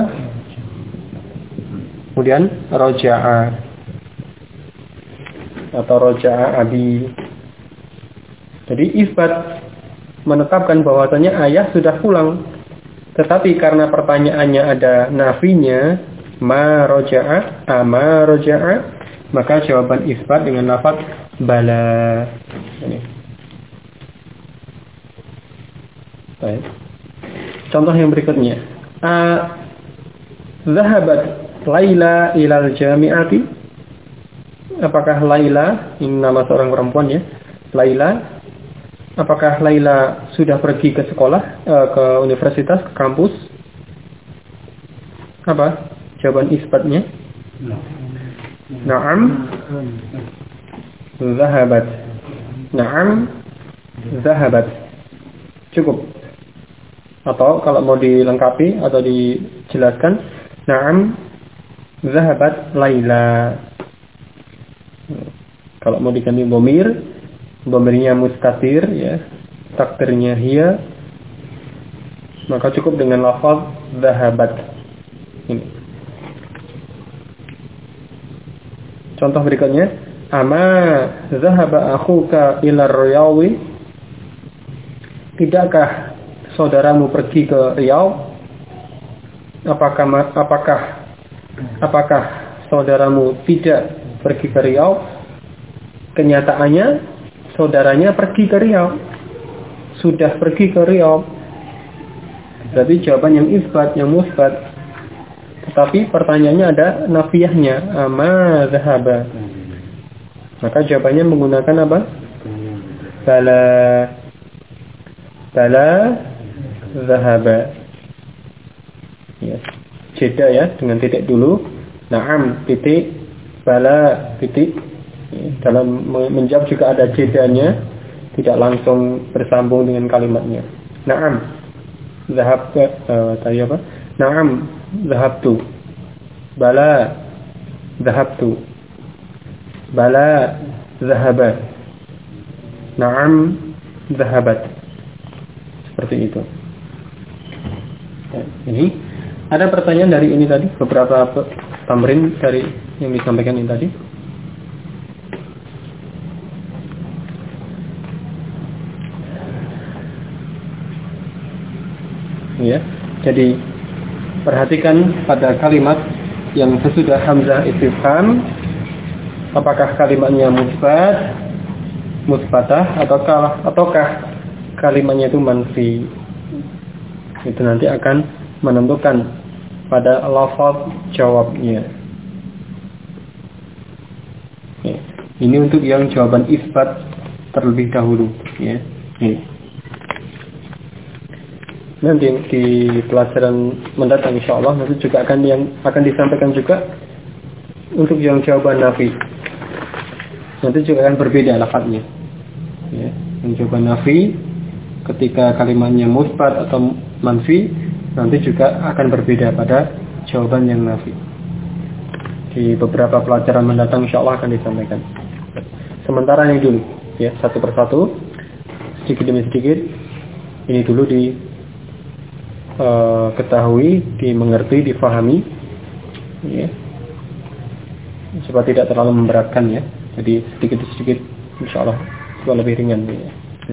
Kemudian roja'a atau roja'a abi. Jadi isbat menetapkan bahwasanya ayah sudah pulang. Tetapi karena pertanyaannya ada nafinya, ma roja'a, ama roja'a, maka jawaban isbat dengan lafaz bala. Ini. Baik. Contoh yang berikutnya, zahabat Laila ilal jami'ati, apakah Laila, ini nama seorang perempuan ya, Laila, apakah Laila sudah pergi ke sekolah, ke universitas, ke kampus? Apa jawaban isbatnya? Na'am zahabat. Na'am zahabat. Cukup. Atau kalau mau dilengkapi atau dijelaskan, na'am zahabat Laila. Kalau mau diganti dhamirnya mustatir ya, takdirnya hiya, maka cukup dengan lafaz zahabat. Ini. Contoh berikutnya, ama zahaba akhuka ila Riyawi, tidakkah saudaramu pergi ke Riau? Apakah saudaramu tidak pergi ke Riau? Kenyataannya saudaranya pergi ke Riau. Sudah pergi ke Riau. Berarti jawaban yang isbat, yang musbat. Tetapi pertanyaannya ada nafiyahnya, ama zahaba. Maka jawabannya menggunakan apa? Bala. Bala zahaba. Ya. Jeda ya, dengan titik dulu. Na'am, titik. Bala, titik. Ya. Dalam menjawab juga ada jedanya. Tidak langsung bersambung dengan kalimatnya. Na'am. Zahab, tadi apa? Na'am, zahabtu. Bala, zahabtu. Bala dhahaba. Na'am dhahabat. Seperti itu. Ya, ini ada pertanyaan dari ini tadi, beberapa tamrin dari yang disampaikan ini tadi. Ya, jadi perhatikan pada kalimat yang sesudah hamzah istifham, apakah kalimatnya musbatah ataukah kalimatnya itu manfi. Itu nanti akan menentukan pada lafaz jawabnya. Ya. Ini untuk yang jawaban isbat terlebih dahulu. Ya. Ini. Nanti di pelajaran mendatang insyaallah nanti juga akan disampaikan juga untuk yang jawaban nafi. Nanti juga akan berbeda lafaznya. Ya. Yang jawaban nafi ketika kalimatnya musbat atau manfi nanti juga akan berbeda pada jawaban yang nafi. Di beberapa pelajaran mendatang insyaallah akan disampaikan. Sementara ini dulu ya, satu persatu sedikit demi sedikit ini dulu ketahui, dimengerti, difahami ya. Supaya tidak terlalu memberatkan ya. Jadi sedikit demi sedikit insyaallah supaya lebih ringan ya.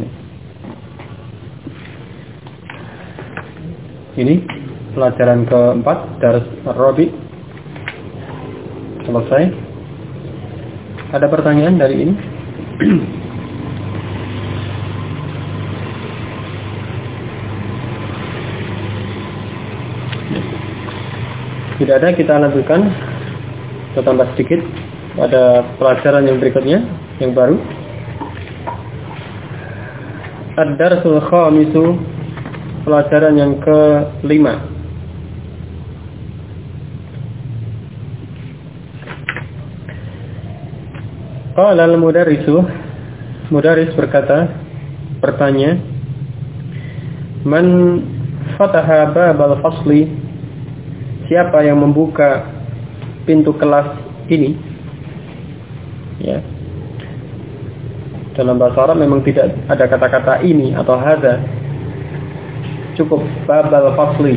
Ini pelajaran keempat Dars Ar-Rabi selesai. Ada pertanyaan dari ini? Tidak ada, kita lanjutkan. Kita tambah sedikit pada pelajaran yang berikutnya, yang baru. Ad-Darsul Khamisu, pelajaran yang ke-5. Qala al-mudarrisu, mudarris bertanya, man fataha babal fasli, siapa yang membuka pintu kelas ini? Ya. Dalam bahasa Arab memang tidak ada kata-kata ini atau hadza. Cukup babal fasli.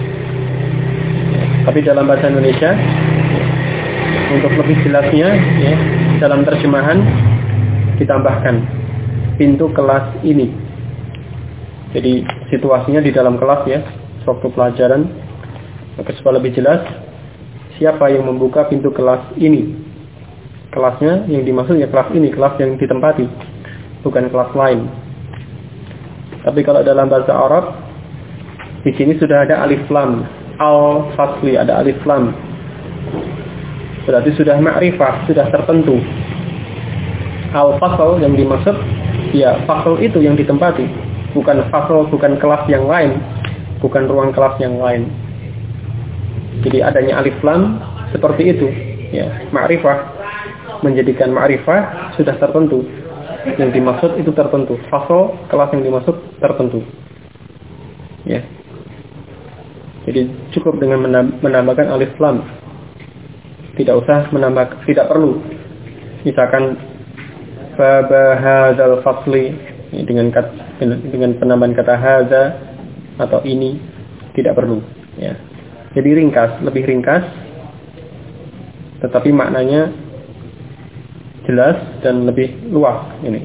Tapi dalam bahasa Indonesia untuk lebih jelasnya ya, dalam terjemahan ditambahkan pintu kelas ini. Jadi situasinya di dalam kelas ya, waktu pelajaran. Maka supaya lebih jelas, siapa yang membuka pintu kelas ini? Kelasnya yang dimaksud ya kelas ini, kelas yang ditempati, bukan kelas lain. Tapi kalau dalam bahasa Arab, di sini sudah ada alif lam, al-fasli, ada alif lam. Berarti sudah ma'rifah, sudah tertentu. Al-fasl yang dimaksud, ya fasl itu yang ditempati, bukan fasl, bukan kelas yang lain, bukan ruang kelas yang lain. Jadi adanya alif lam seperti itu, ya, ma'rifah menjadikan ma'rifah sudah tertentu. Yang dimaksud itu tertentu. Fasl kelas yang dimaksud tertentu. Ya. Jadi cukup dengan menambahkan alif lam. Tidak usah menambah, tidak perlu. Misalkan bab hadzal fasli dengan penambahan kata hadza atau ini tidak perlu, ya. Jadi ringkas, lebih ringkas, tetapi maknanya jelas dan lebih luas ini.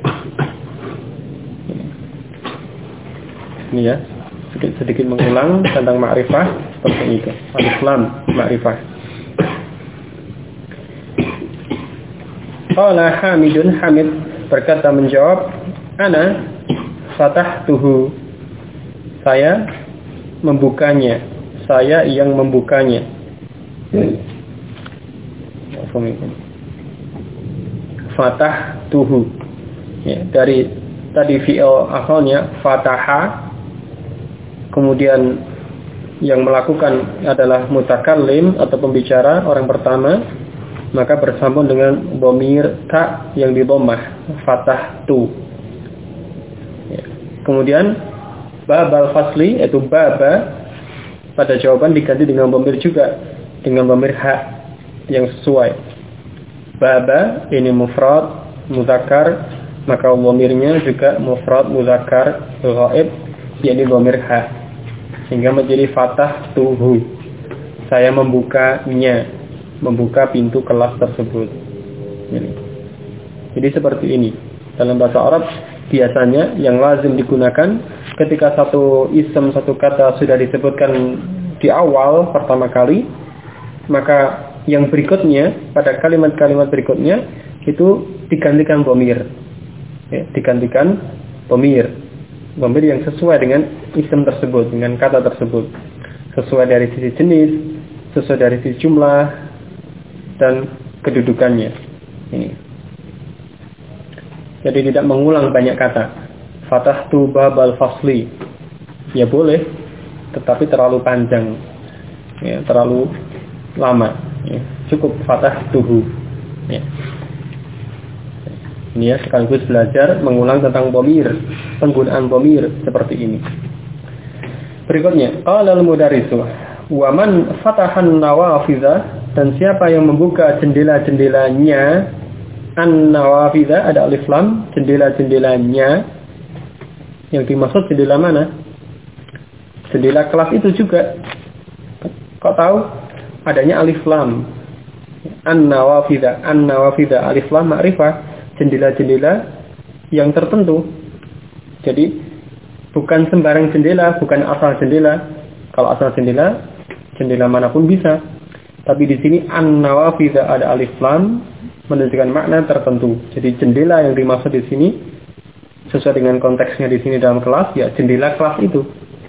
Ini ya, sedikit mengulang tentang ma'rifah seperti itu. Alif lam ma'rifah. Qala Hamidun, Hamid berkata menjawab, ana fatahtuhu, saya membukanya. Saya yang membukanya. Fatah tuhu. Ya, dari tadi fi'il asalnya fataha, kemudian yang melakukan adalah mutakallim atau pembicara orang pertama, maka bersambung dengan dhamir ta yang didhammah, fatah tu. Ya. Kemudian babal fasli yaitu baba pada jawaban diganti dengan dhamir juga, dengan dhamir ha yang sesuai. Baba ini mufrad mudzakkar, maka dhamirnya juga mufrad mudzakkar ghaib, yakni dhamir ha. Sehingga menjadi fatahtuhu. Saya membukanya, membuka pintu kelas tersebut. Jadi seperti ini. Dalam bahasa Arab biasanya yang lazim digunakan ketika satu ism, satu kata sudah disebutkan di awal pertama kali, maka yang berikutnya pada kalimat-kalimat berikutnya itu digantikan dhamir. Ya, digantikan dhamir. Dhamir yang sesuai dengan ism tersebut, dengan kata tersebut. Sesuai dari sisi jenis, sesuai dari sisi jumlah dan kedudukannya. Ini. Jadi tidak mengulang banyak kata. Fatahtu babal fasli. Ya boleh, tetapi terlalu panjang. Ya, terlalu lama. Ya, cukup fatahtuhu. Ya. Ini ya sekaligus belajar mengulang tentang dhamir, penggunaan dhamir seperti ini. Berikutnya, qala al-mudarrisu wa man fatahan nawafidha, dan siapa yang membuka jendela-jendelanya, an-nawafidha ada alif lam, jendela-jendelanya, yang dimaksud jendela mana? Jendela kelas itu juga. Kok tahu? Adanya alif lam. An-nawafidha, an-nawafidha alif lam ma'rifah, jendela-jendela yang tertentu. Jadi bukan sembarang jendela, bukan asal jendela. Kalau asal jendela, jendela manapun bisa. Tapi di sini an-nawafidha ada alif lam menunjukkan makna tertentu. Jadi jendela yang dimaksud di sini sesuai dengan konteksnya di sini dalam kelas, ya jendela kelas itu.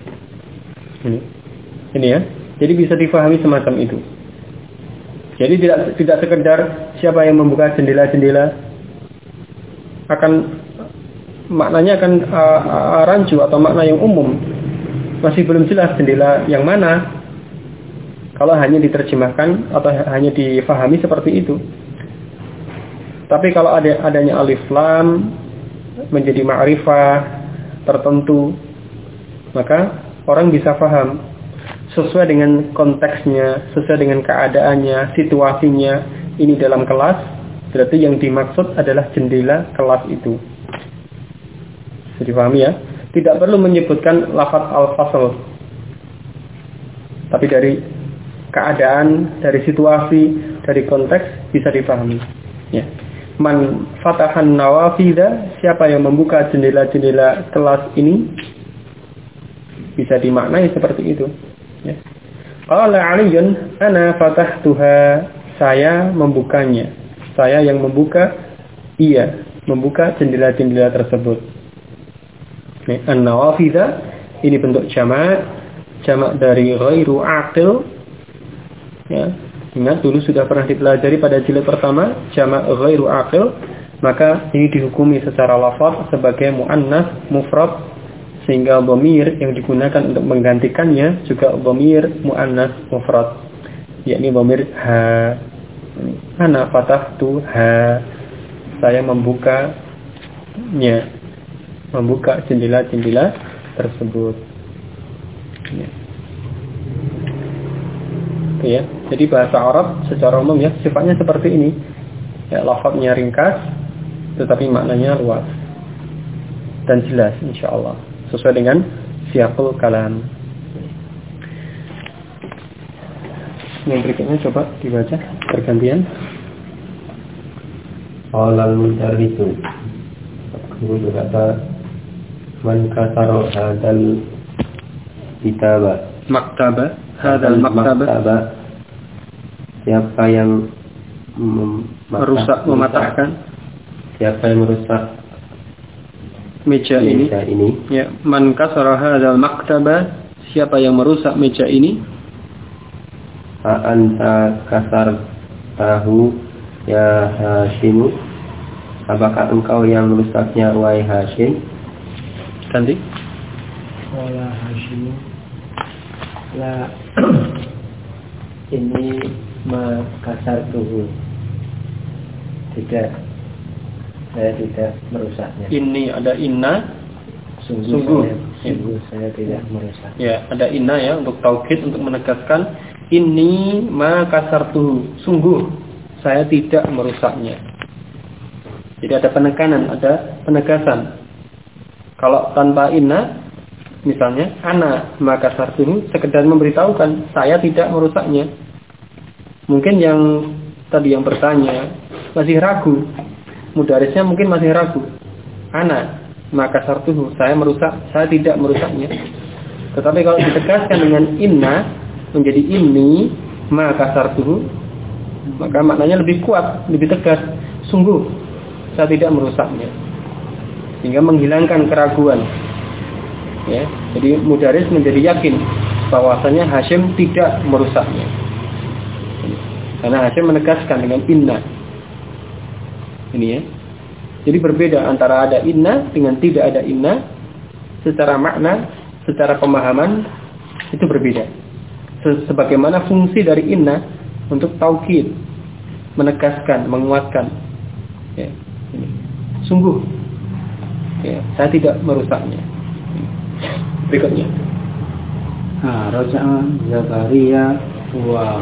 Ini ya. Jadi bisa difahami semacam itu. Jadi tidak sekedar siapa yang membuka jendela-jendela, akan maknanya akan rancu atau makna yang umum. Masih belum jelas jendela yang mana kalau hanya diterjemahkan atau hanya difahami seperti itu. Tapi kalau adanya alif lam menjadi ma'rifah tertentu, maka orang bisa paham sesuai dengan konteksnya, sesuai dengan keadaannya, situasinya. Ini dalam kelas, berarti yang dimaksud adalah jendela kelas itu. Bisa dipahami ya? Tidak perlu menyebutkan lafaz al-fasl, tapi dari keadaan, dari situasi, dari konteks bisa dipahami. Ya. Man fatahan nawafidha, siapa yang membuka jendela-jendela kelas ini, bisa dimaknai seperti itu. Ya. Qala Aliyun, ana fatahtuha, saya membukanya. Saya yang membuka, iya, membuka jendela-jendela tersebut. An-nawafidha, ini bentuk jamak dari ghairu aqil. Ya. Ingat dulu sudah pernah dipelajari pada jilid pertama, jamak ghairu aqil, maka ini dihukumi secara lafaz sebagai muannas mufrad, sehingga dhamir yang digunakan untuk menggantikannya juga dhamir muannas mufrad, yakni dhamir ha. Ana fatahtu ha, saya membukanya, membuka jendela-jendela tersebut. Ya. Ya, jadi bahasa Arab secara umum ya sifatnya seperti ini. Ya, lafaznya ringkas tetapi maknanya luas dan jelas insyaallah sesuai dengan siyaqul kalam. Yang berikutnya coba dibaca bergantian. Qalal mudarrisu, guru berkata, man kasara hadal kitaba, Maktaba, hadal maktaba, siapa yang mematahkan, siapa yang merusak meja ini. Ya, man kasara hadal maktaba, siapa yang merusak meja ini. Anta kasar tahu ya Hashim, apakah engkau yang merusaknya wahai Hashim? Ganti. Wala Hashim, la ini ma kasar tuhu, tidak, saya tidak merusaknya. Ini ada inna, Sungguh saya tidak merusak. Ya, ada inna ya untuk taukid, untuk menegaskan ini ma kasartu, sungguh saya tidak merusaknya. Jadi ada penekanan, ada penegasan. Kalau tanpa inna, misalnya ana ma kasartuhu, sekedar memberitahukan saya tidak merusaknya. Mungkin yang tadi yang bertanya masih ragu, mudarisnya mungkin masih ragu. Ana ma kasartuhu, saya tidak merusaknya. Tetapi kalau ditegaskan dengan inna menjadi inni ma kasartuhu, maka maknanya lebih kuat, lebih tegas. Sungguh saya tidak merusaknya, sehingga menghilangkan keraguan. Ya, jadi mudaris menjadi yakin bahwasanya Hashim tidak merusaknya. Karena Hashim menegaskan dengan inna. Ini ya. Jadi berbeda antara ada inna dengan tidak ada inna. Secara makna, secara pemahaman itu berbeda. Sebagaimana fungsi dari inna untuk taukid, menegaskan, menguatkan. Ya, ini. Sungguh, ya, saya tidak merusaknya. Berikutnya. Raja'a Zakaria wa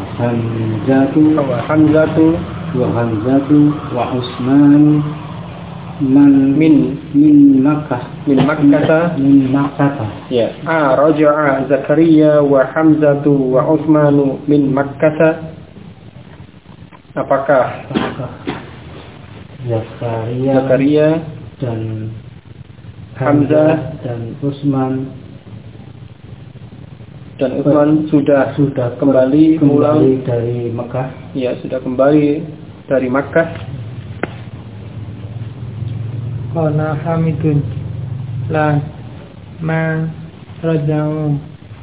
Hamzatu wa Utsman min Makkah. Ya. Raja'a Zakaria wa Hamzatu wa Utsman min Makkah. Apakah Zakaria dan Hamzah dan Utsman sudah kembali dari Makkah. Ya, sudah kembali dari Makkah. Qala Hamidun la ma raja'u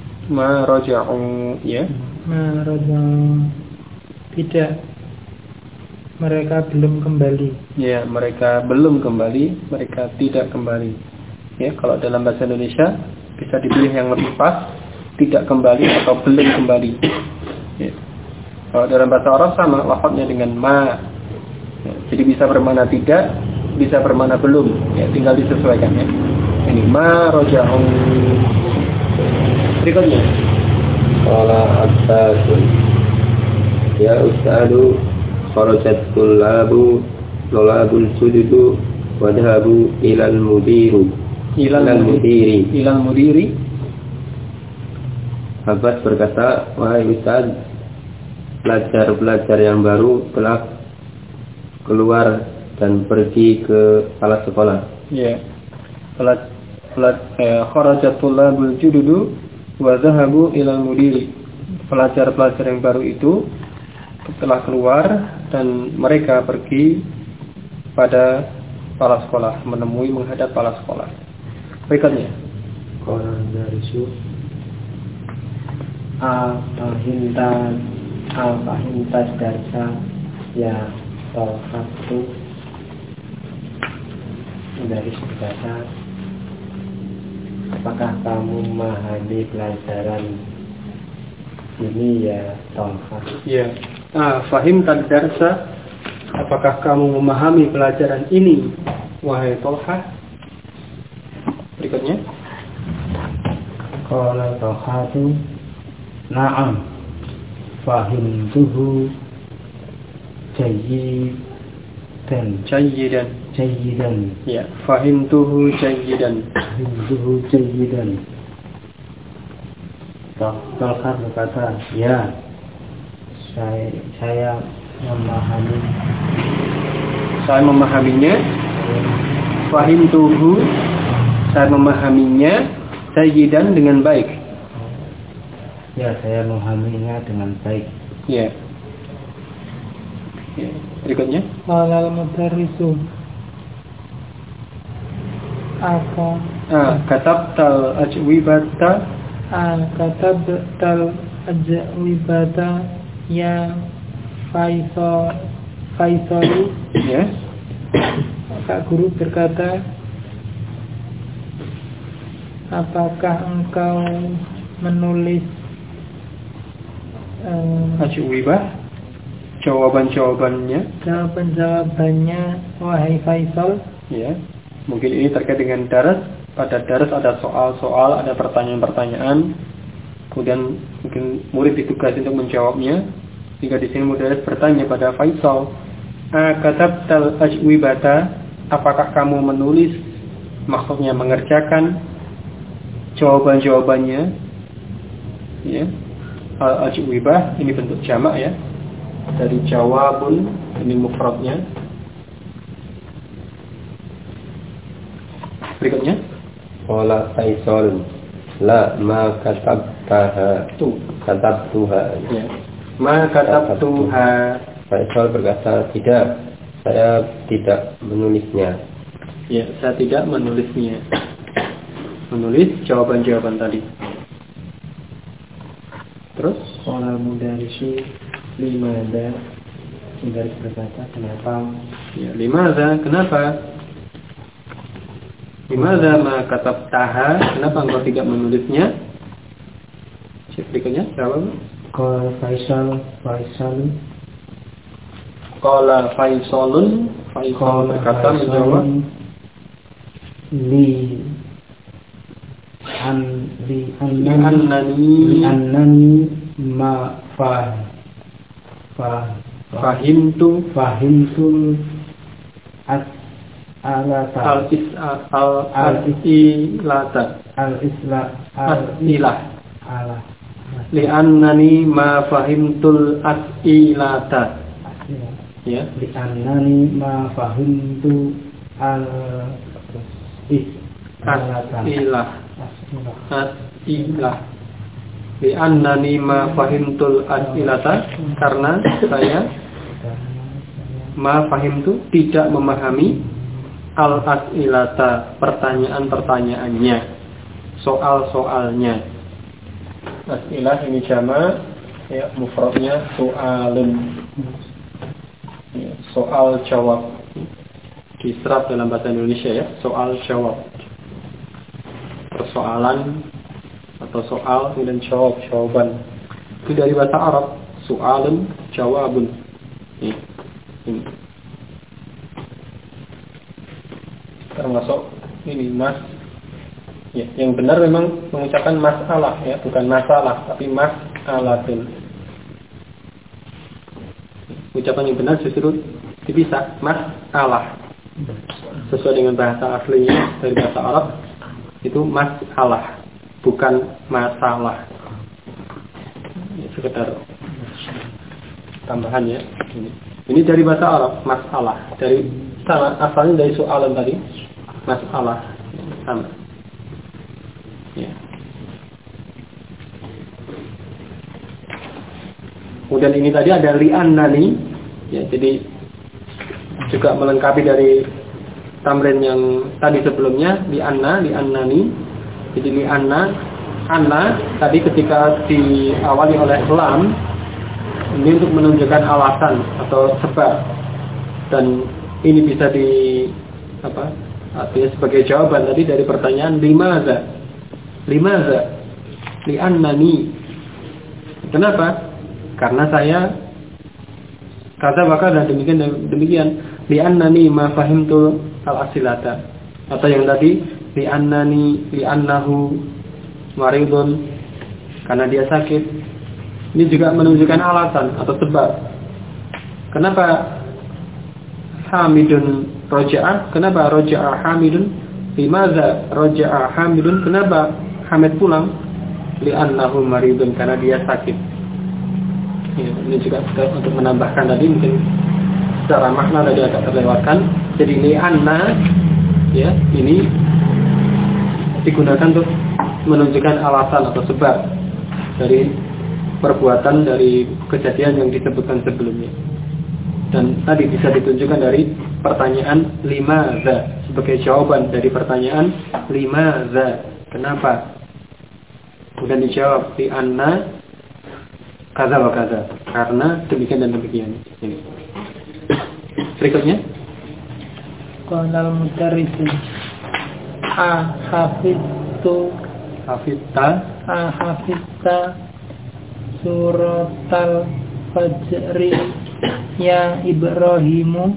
ya. Ma raja'u, tidak, mereka belum kembali. Ya, mereka belum kembali, mereka tidak kembali. Ya, kalau dalam bahasa Indonesia bisa dipilih yang lebih pas, tidak kembali atau belum kembali. Ya. Kalau dalam bahasa Arab sama lafadznya dengan ma. Ya, jadi bisa bermakna tidak, bisa bermakna belum. Ya, tinggal disesuaikan ya. Ini ma raja'u. Berikutnya. Qala Abbasun ya ustadu kharajat tulabul sujudu wa dhahabu ilal mudiri. Abbas berkata, wahai Ustaz, pelajar-pelajar yang baru telah keluar dan pergi ke kepala sekolah. Ya. Kharajat tulabul sujudu wa dhahabu ilal mudiri. Pelajar-pelajar yang baru itu telah keluar dan mereka pergi pada kepala sekolah, menghadap kepala sekolah. Berikutnya. Koran dari Al-Fahimtas darsa ya Tolhatu dari berkata, apakah kamu memahami pelajaran ini ya Tolha? Ya. Fahimtas darsa, apakah kamu memahami pelajaran ini wahai Tolha? Berikutnya. Qala Tolhatu na'am fahimtuhu jayyidan. Ya, fahimtuhu jayyidan. Tolha berkata, ya, saya memahaminya. Fahimtuhu, saya memahaminya jayyidan, dengan baik. Ya, saya memahaminya dengan baik. Ya. Berikutnya. Qala al-mudarrisu katabtal ajwibata ya Faisalu. Ya. Kak guru berkata, apakah engkau menulis ajwibah, jawaban-jawabannya wahai Faisal? Ya, mungkin ini terkait dengan daras. Pada daras ada soal-soal, ada pertanyaan-pertanyaan, kemudian mungkin murid ditugasi untuk menjawabnya. Jika di sini mudarris bertanya pada Faisal, akatabtal ajwibata, apakah kamu menulis, maksudnya mengerjakan jawaban-jawabannya, ya. Al-ajwibah ini bentuk jamak ya, dari jawabun, ini mufradnya. Berikutnya, qala Faisal, la ma katabtaha, katabtuha. Ya. Ma katabtuha. Faisal berkata, tidak, saya tidak menulisnya. Ya, saya tidak menulisnya. Menulis jawaban-jawaban tadi. Terus qala mudarrisu limadza, mudarris berkata, kenapa? Ya, limadza, kenapa? Limadza ma katabtaha, kenapa engkau tidak menulisnya? Berikutnya, jawab. Qala Faisalun, Qala Faisalun, Faisal berkata menjawab, li annani ma fahimtul al-ilah li'annani ma fahimtul as'ilata. Ya, li'annani ma fahimtu al-as'ilah. Li'annani ma fahimtul as'ilata, karena saya ma fahimtu tidak memahami al-as'ilata, pertanyaan-pertanyaannya, soal-soalnya. As'ilah ini jamak, ya, mufradnya soalun, ya, soal jawab. Diserap dalam bahasa Indonesia ya, soal jawab, persoalan atau soal kemudian jawab, jawaban. Itu dari bahasa Arab, soalun, jawabun. Ya, ini termasuk ini mas. Ya, yang benar memang mengucapkan masalah ya, bukan masalah, tapi mas'alatun. Ucapan yang benar justru dipisah, masalah. Sesuai dengan bahasa aslinya dari bahasa Arab, itu masalah, bukan masalah. Ya, sekedar tambahan ya. Ini dari bahasa Arab, masalah. Dari asalnya dari soalan tadi, masalah. Sama. Ya. Kemudian ini tadi ada li'annani, ya, jadi juga melengkapi dari tamrin yang tadi sebelumnya, li'annani. Jadi li'anna, anna tadi ketika diawali oleh lam, ini untuk menunjukkan alasan atau sebab, dan ini bisa artinya sebagai jawaban tadi dari pertanyaan limadza, li'annani, kenapa? Karena saya kata bakal dan demikian li'annani ma fahimtu al-asilata, atau yang tadi li'annahu maridun, karena dia sakit. Ini juga menunjukkan alasan atau sebab. Kenapa Hamidun roja'ah? Kenapa roja'ah Hamidun? Limadza roja'ah Hamidun? Kenapa Hamid pulang? Li'annahu maridun, karena dia sakit. Ya, ini juga untuk menambahkan tadi, mungkin secara makna tadi agak terlewatkan. Jadi li'anna, ya, ini digunakan untuk menunjukkan alasan atau sebab dari perbuatan, dari kejadian yang disebutkan sebelumnya. Dan tadi bisa ditunjukkan dari pertanyaan limadza sebagai jawaban dari pertanyaan limadza, kenapa? Kemudian dijawab li'anna kaza wa kaza, karena demikian dan demikian. Ini. Berikutnya, qala al-mudarrisu hafidta suratal fajri ya Ibrahimu.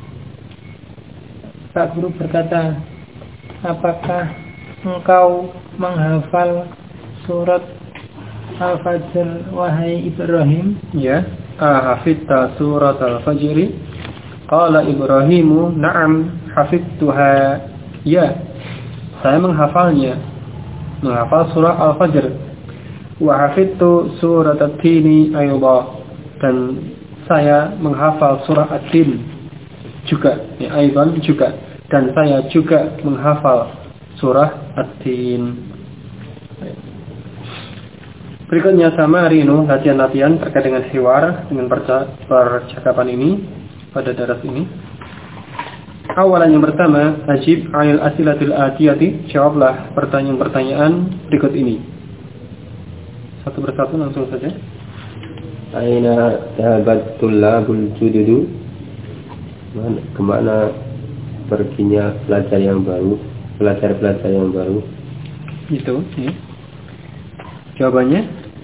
Pak Guru berkata, apakah engkau menghafal surat Al-Fajr wahai Ibrahim? Ya. ahafidta surat al-fajri? Qala Ibrahimu na'am hafidtuha. Ya, saya menghafalnya. Menghafal surah al-fajr. Wa hafidtu surat at-tini ayda. Dan saya menghafal surah at-tin juga. Ya, aydan juga. Dan saya juga menghafal surah at-tin. Berikutnya Samarinu, latihan-latihan terkait dengan hiwar, dengan percakapan ini pada daras ini. Awalan yang pertama, ajib 'anil asilatil atiyati, jawablah pertanyaan-pertanyaan berikut ini. Satu persatu langsung saja. Aina dhahabat tullabul jududu? Kemana perginya pelajar yang baru? Pelajar-pelajar yang baru. Itu, ya. Jawabannya?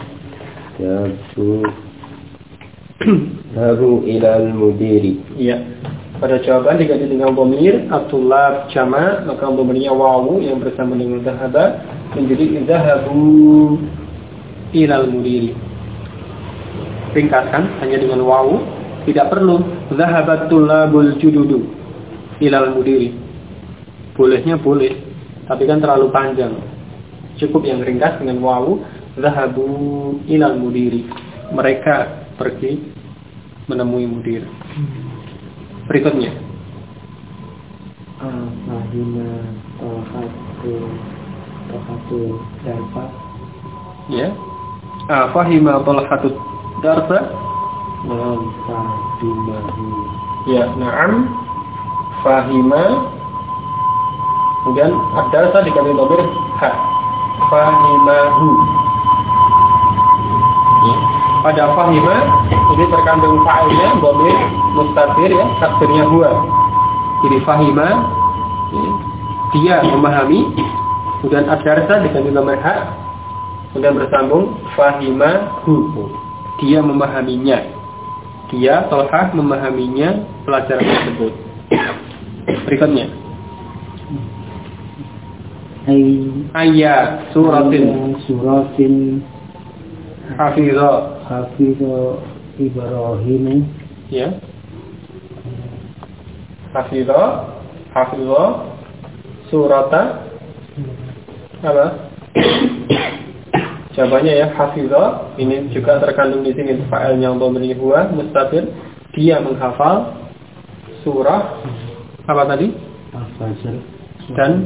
Dhahabu ilal mudiri. Iya. Pada jawaban diganti dengan dhamir at-tullab jama', maka dhamirnya wawu yang bersama dengan dhahaba menjadi dhahabu ilal mudiri. Ringkaskan hanya dengan wawu, tidak perlu dhahabat tullabul jududu ilal mudiri. Bolehnya boleh, tapi kan terlalu panjang. Cukup yang ringkas dengan wawu, dhahabu ilal mudiri. Mereka pergi menemui mudir. Berikutnya. Fahima Tolhatu darba. Ya. Fahima Tolhatu darba. Naam fahimahu. Ya, na'am fahima. Kemudian ad-darsa diganti dhamir ha. Fahimahu. Ya. Pada fahima ini terkandung fa'ilnya dhamir mustatir, ya, takdirnya huwa. Jadi fahima, ya, dia memahami. Kemudian ad-darsa diganti dhamir ha. Kemudian bersambung fahimahu. Dia memahaminya. Dia Tolhah memahaminya pelajaran tersebut. Berikutnya. Ayat suratin Hafidho Ibrahim. Ya. Hafidho surata apa? Jawabannya ya hafidho. Ini juga terkandung di sini fa'ilnya untuk beri huwa mustatir. Dia menghafal surah apa tadi? Al-Fajr Dan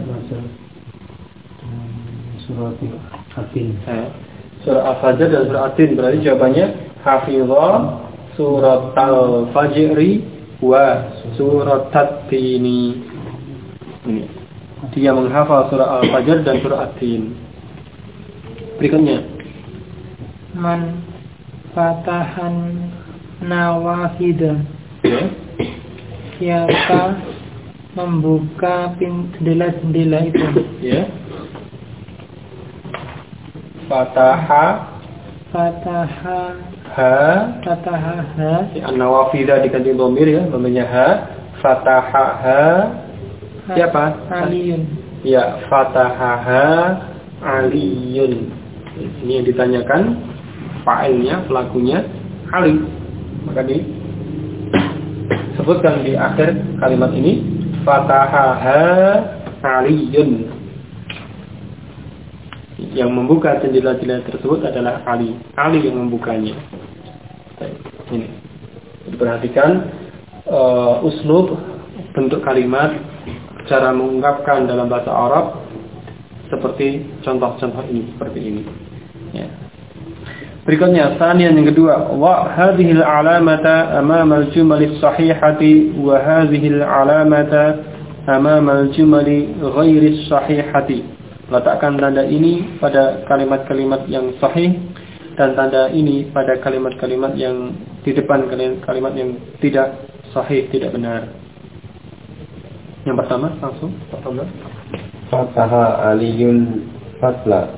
surah Al-Atin. Surah Al-Fajr dan surah Al-Atin. Berarti jawabannya hafidho surat Al-Fajri wa surat At-Tini. Ini. Dia menghafal surah Al-Fajr dan surah At-Tin. Berikutnya. Man fatahan nawafida. Siapa membuka jendela-jendela itu? Ya. Fataha an-nawafida diganti dhamir, ya, dhamirnya ha. Fataha siapa? Aliyun. Ya, fataha Aliyun. Ini yang ditanyakan fa'ilnya, pelakunya Ali. Maka disebutkan di akhir kalimat ini fataha Aliyun. Yang membuka jendela-jendela tersebut adalah Ali. Ali yang membukanya. Ini. Diperhatikan uslub, bentuk kalimat, cara mengungkapkan dalam bahasa Arab seperti contoh-contoh ini, seperti ini. Ya. Berikutnya, tsaniyan yang kedua, wa hadhil alamata amama al-jumal as-sahihati wa hadhil alamata amama al-jumal ghairi as-sahihati. Letakkan tanda ini pada kalimat-kalimat yang sahih dan tanda ini pada kalimat-kalimat yang di depan kalimat yang tidak sahih, tidak benar. Yang pertama, langsung pertama. Fataha Aliyun fasla.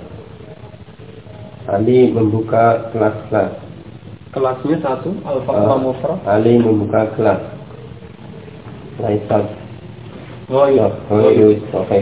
Ali membuka kelas-kelas. Kelasnya satu, al-fatha mufrad. Ali membuka kelas. Laisat. Ghairu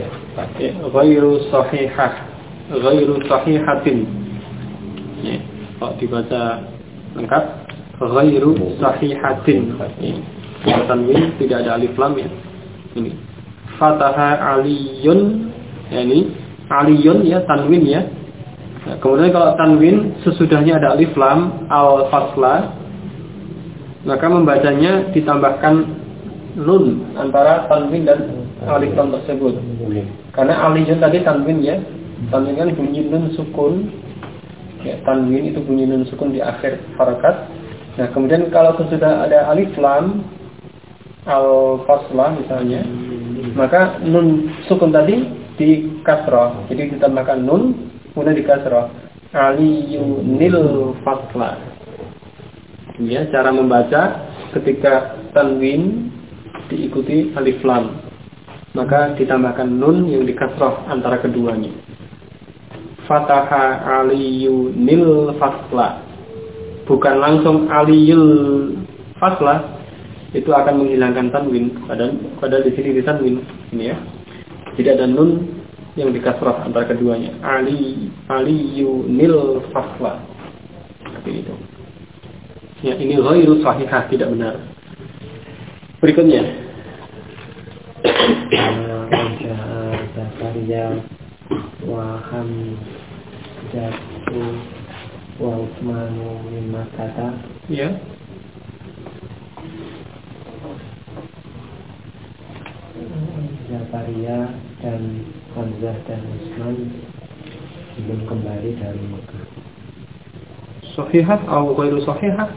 sahihah. Ghairu sahihatin. Ya, kalau dibaca lengkap, ghairu sahihatin. Tanwin tidak ada alif lam ya. Ini. Fataha aliyun, ya ini aliyun ya tanwin ya. Nah, kemudian kalau tanwin sesudahnya ada alif lam al-fasla, maka membacanya ditambahkan nun antara tanwin dan alif lam tersebut. Karena aliyun tadi tanwin ya. Tanwin kan bunyi nun sukun. Ya, tanwin itu bunyi nun sukun di akhir harakat. Nah, kemudian kalau sesudah ada alif lam al-faslah misalnya, maka nun sukun tadi di kasrah. Jadi ditambahkan nun, kemudian di kasrah. Aliyunil faslah. Ya, cara membaca ketika tanwin diikuti alif lam, maka ditambahkan nun yang di kasrah antara keduanya. Fataha aliyunil faslah. Bukan langsung aliyul faslah, itu akan menghilangkan tanwin. Padahal di sini di tanwin ini ya. Jadi ada nun yang di kasrah antara keduanya. Aliyunil faslah. Seperti itu. Ya, ini ghairu sahihah, tidak benar. Berikutnya. Zakaria wa hamzatu wa Utsmanu min Makkah. Ya. Zakaria dan Hamzah dan Utsman belum kembali dari Mekah. Sahihah atau ghairu sahihah?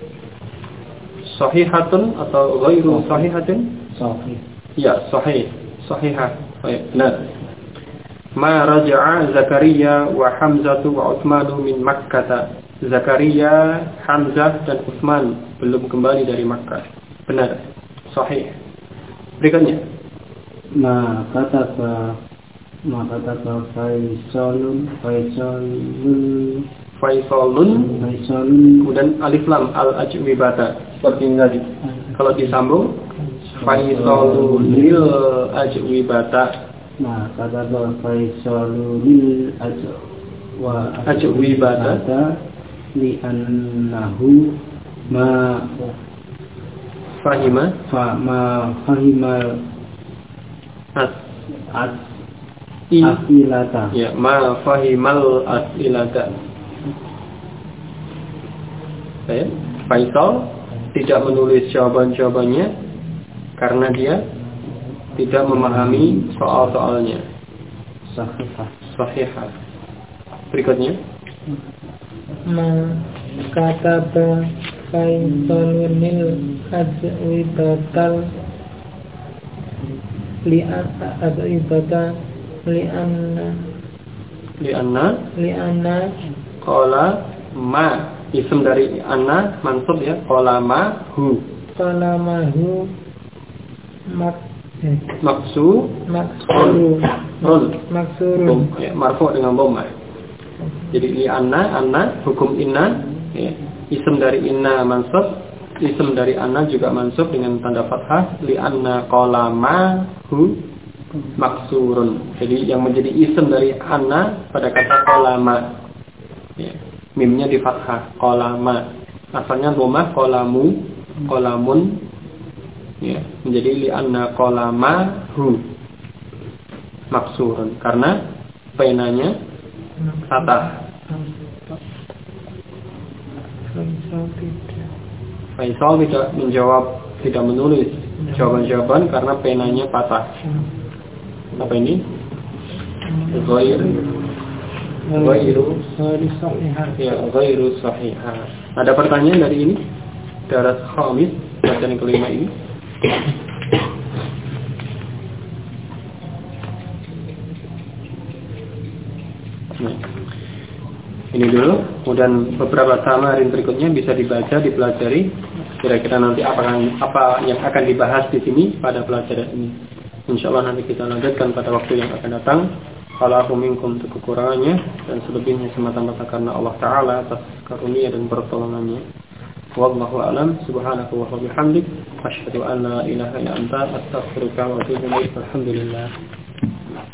Sahihatun atau ghairu sahihatin? Sahih. Ya, sahih. Sahihah. Baik, benar. Ma raja'a Zakaria wa Hamzatu wa Utsmanu min Makkah. Zakaria, Hamzah dan Utsman belum kembali dari Makkah. Benar. Sahih. Berikutnya. Ma kata Faisalun kemudian alif lam al-ajwibata seperti ini tadi. Kalau disambung Faisalunil ajwibata. Nah, kata Faisalunil ajwibata li'annahu ma fahima asilata. Ya, ma fahimal asilata. Faisal tidak menulis jawaban-jawabannya karena dia tidak memahami soal-soalnya. Sahihah. Berikutnya. Ma kataba Faisalunil ajwibatal li'anna qala ma, isim dari anna mansub ya, qala ma hu maksurun ya, marfu dengan dhamma. Jadi li'anna hukum inna ya, isim dari inna mansub, isim dari anna juga mansub dengan tanda fathah. Li'anna qala ma hu maksurun. Jadi yang menjadi isim dari anna pada kata qala ma ya, mimnya di fathah, qala ma. Asalnya dhammah qalamun ya, menjadi li'anna qala ma hu maksurun karena penanya fathah. Faisal tidak menjawab, tidak menulis jawaban-jawaban karena penanya patah. Apa ini? Ghairu sahihah. Ada pertanyaan dari ini? Daras khamis, bacaan yang kelima ini. Nah, ini dulu. Kemudian beberapa tamarin berikutnya bisa dibaca, dipelajari. Kira-kira nanti apa yang akan dibahas di sini pada pelajaran ini. Insyaallah nanti kita lanjutkan pada waktu yang akan datang. Kalau aku minkum untuk kekurangannya dan selebihnya semata-mata karena Allah Ta'ala atas karunia dan pertolongannya. Wallahu a'lam. Subhanahu wa bihamdik. Asyhadu an la ilaha illa anta astaghfiruka wa atubu ilaik. Alhamdulillah.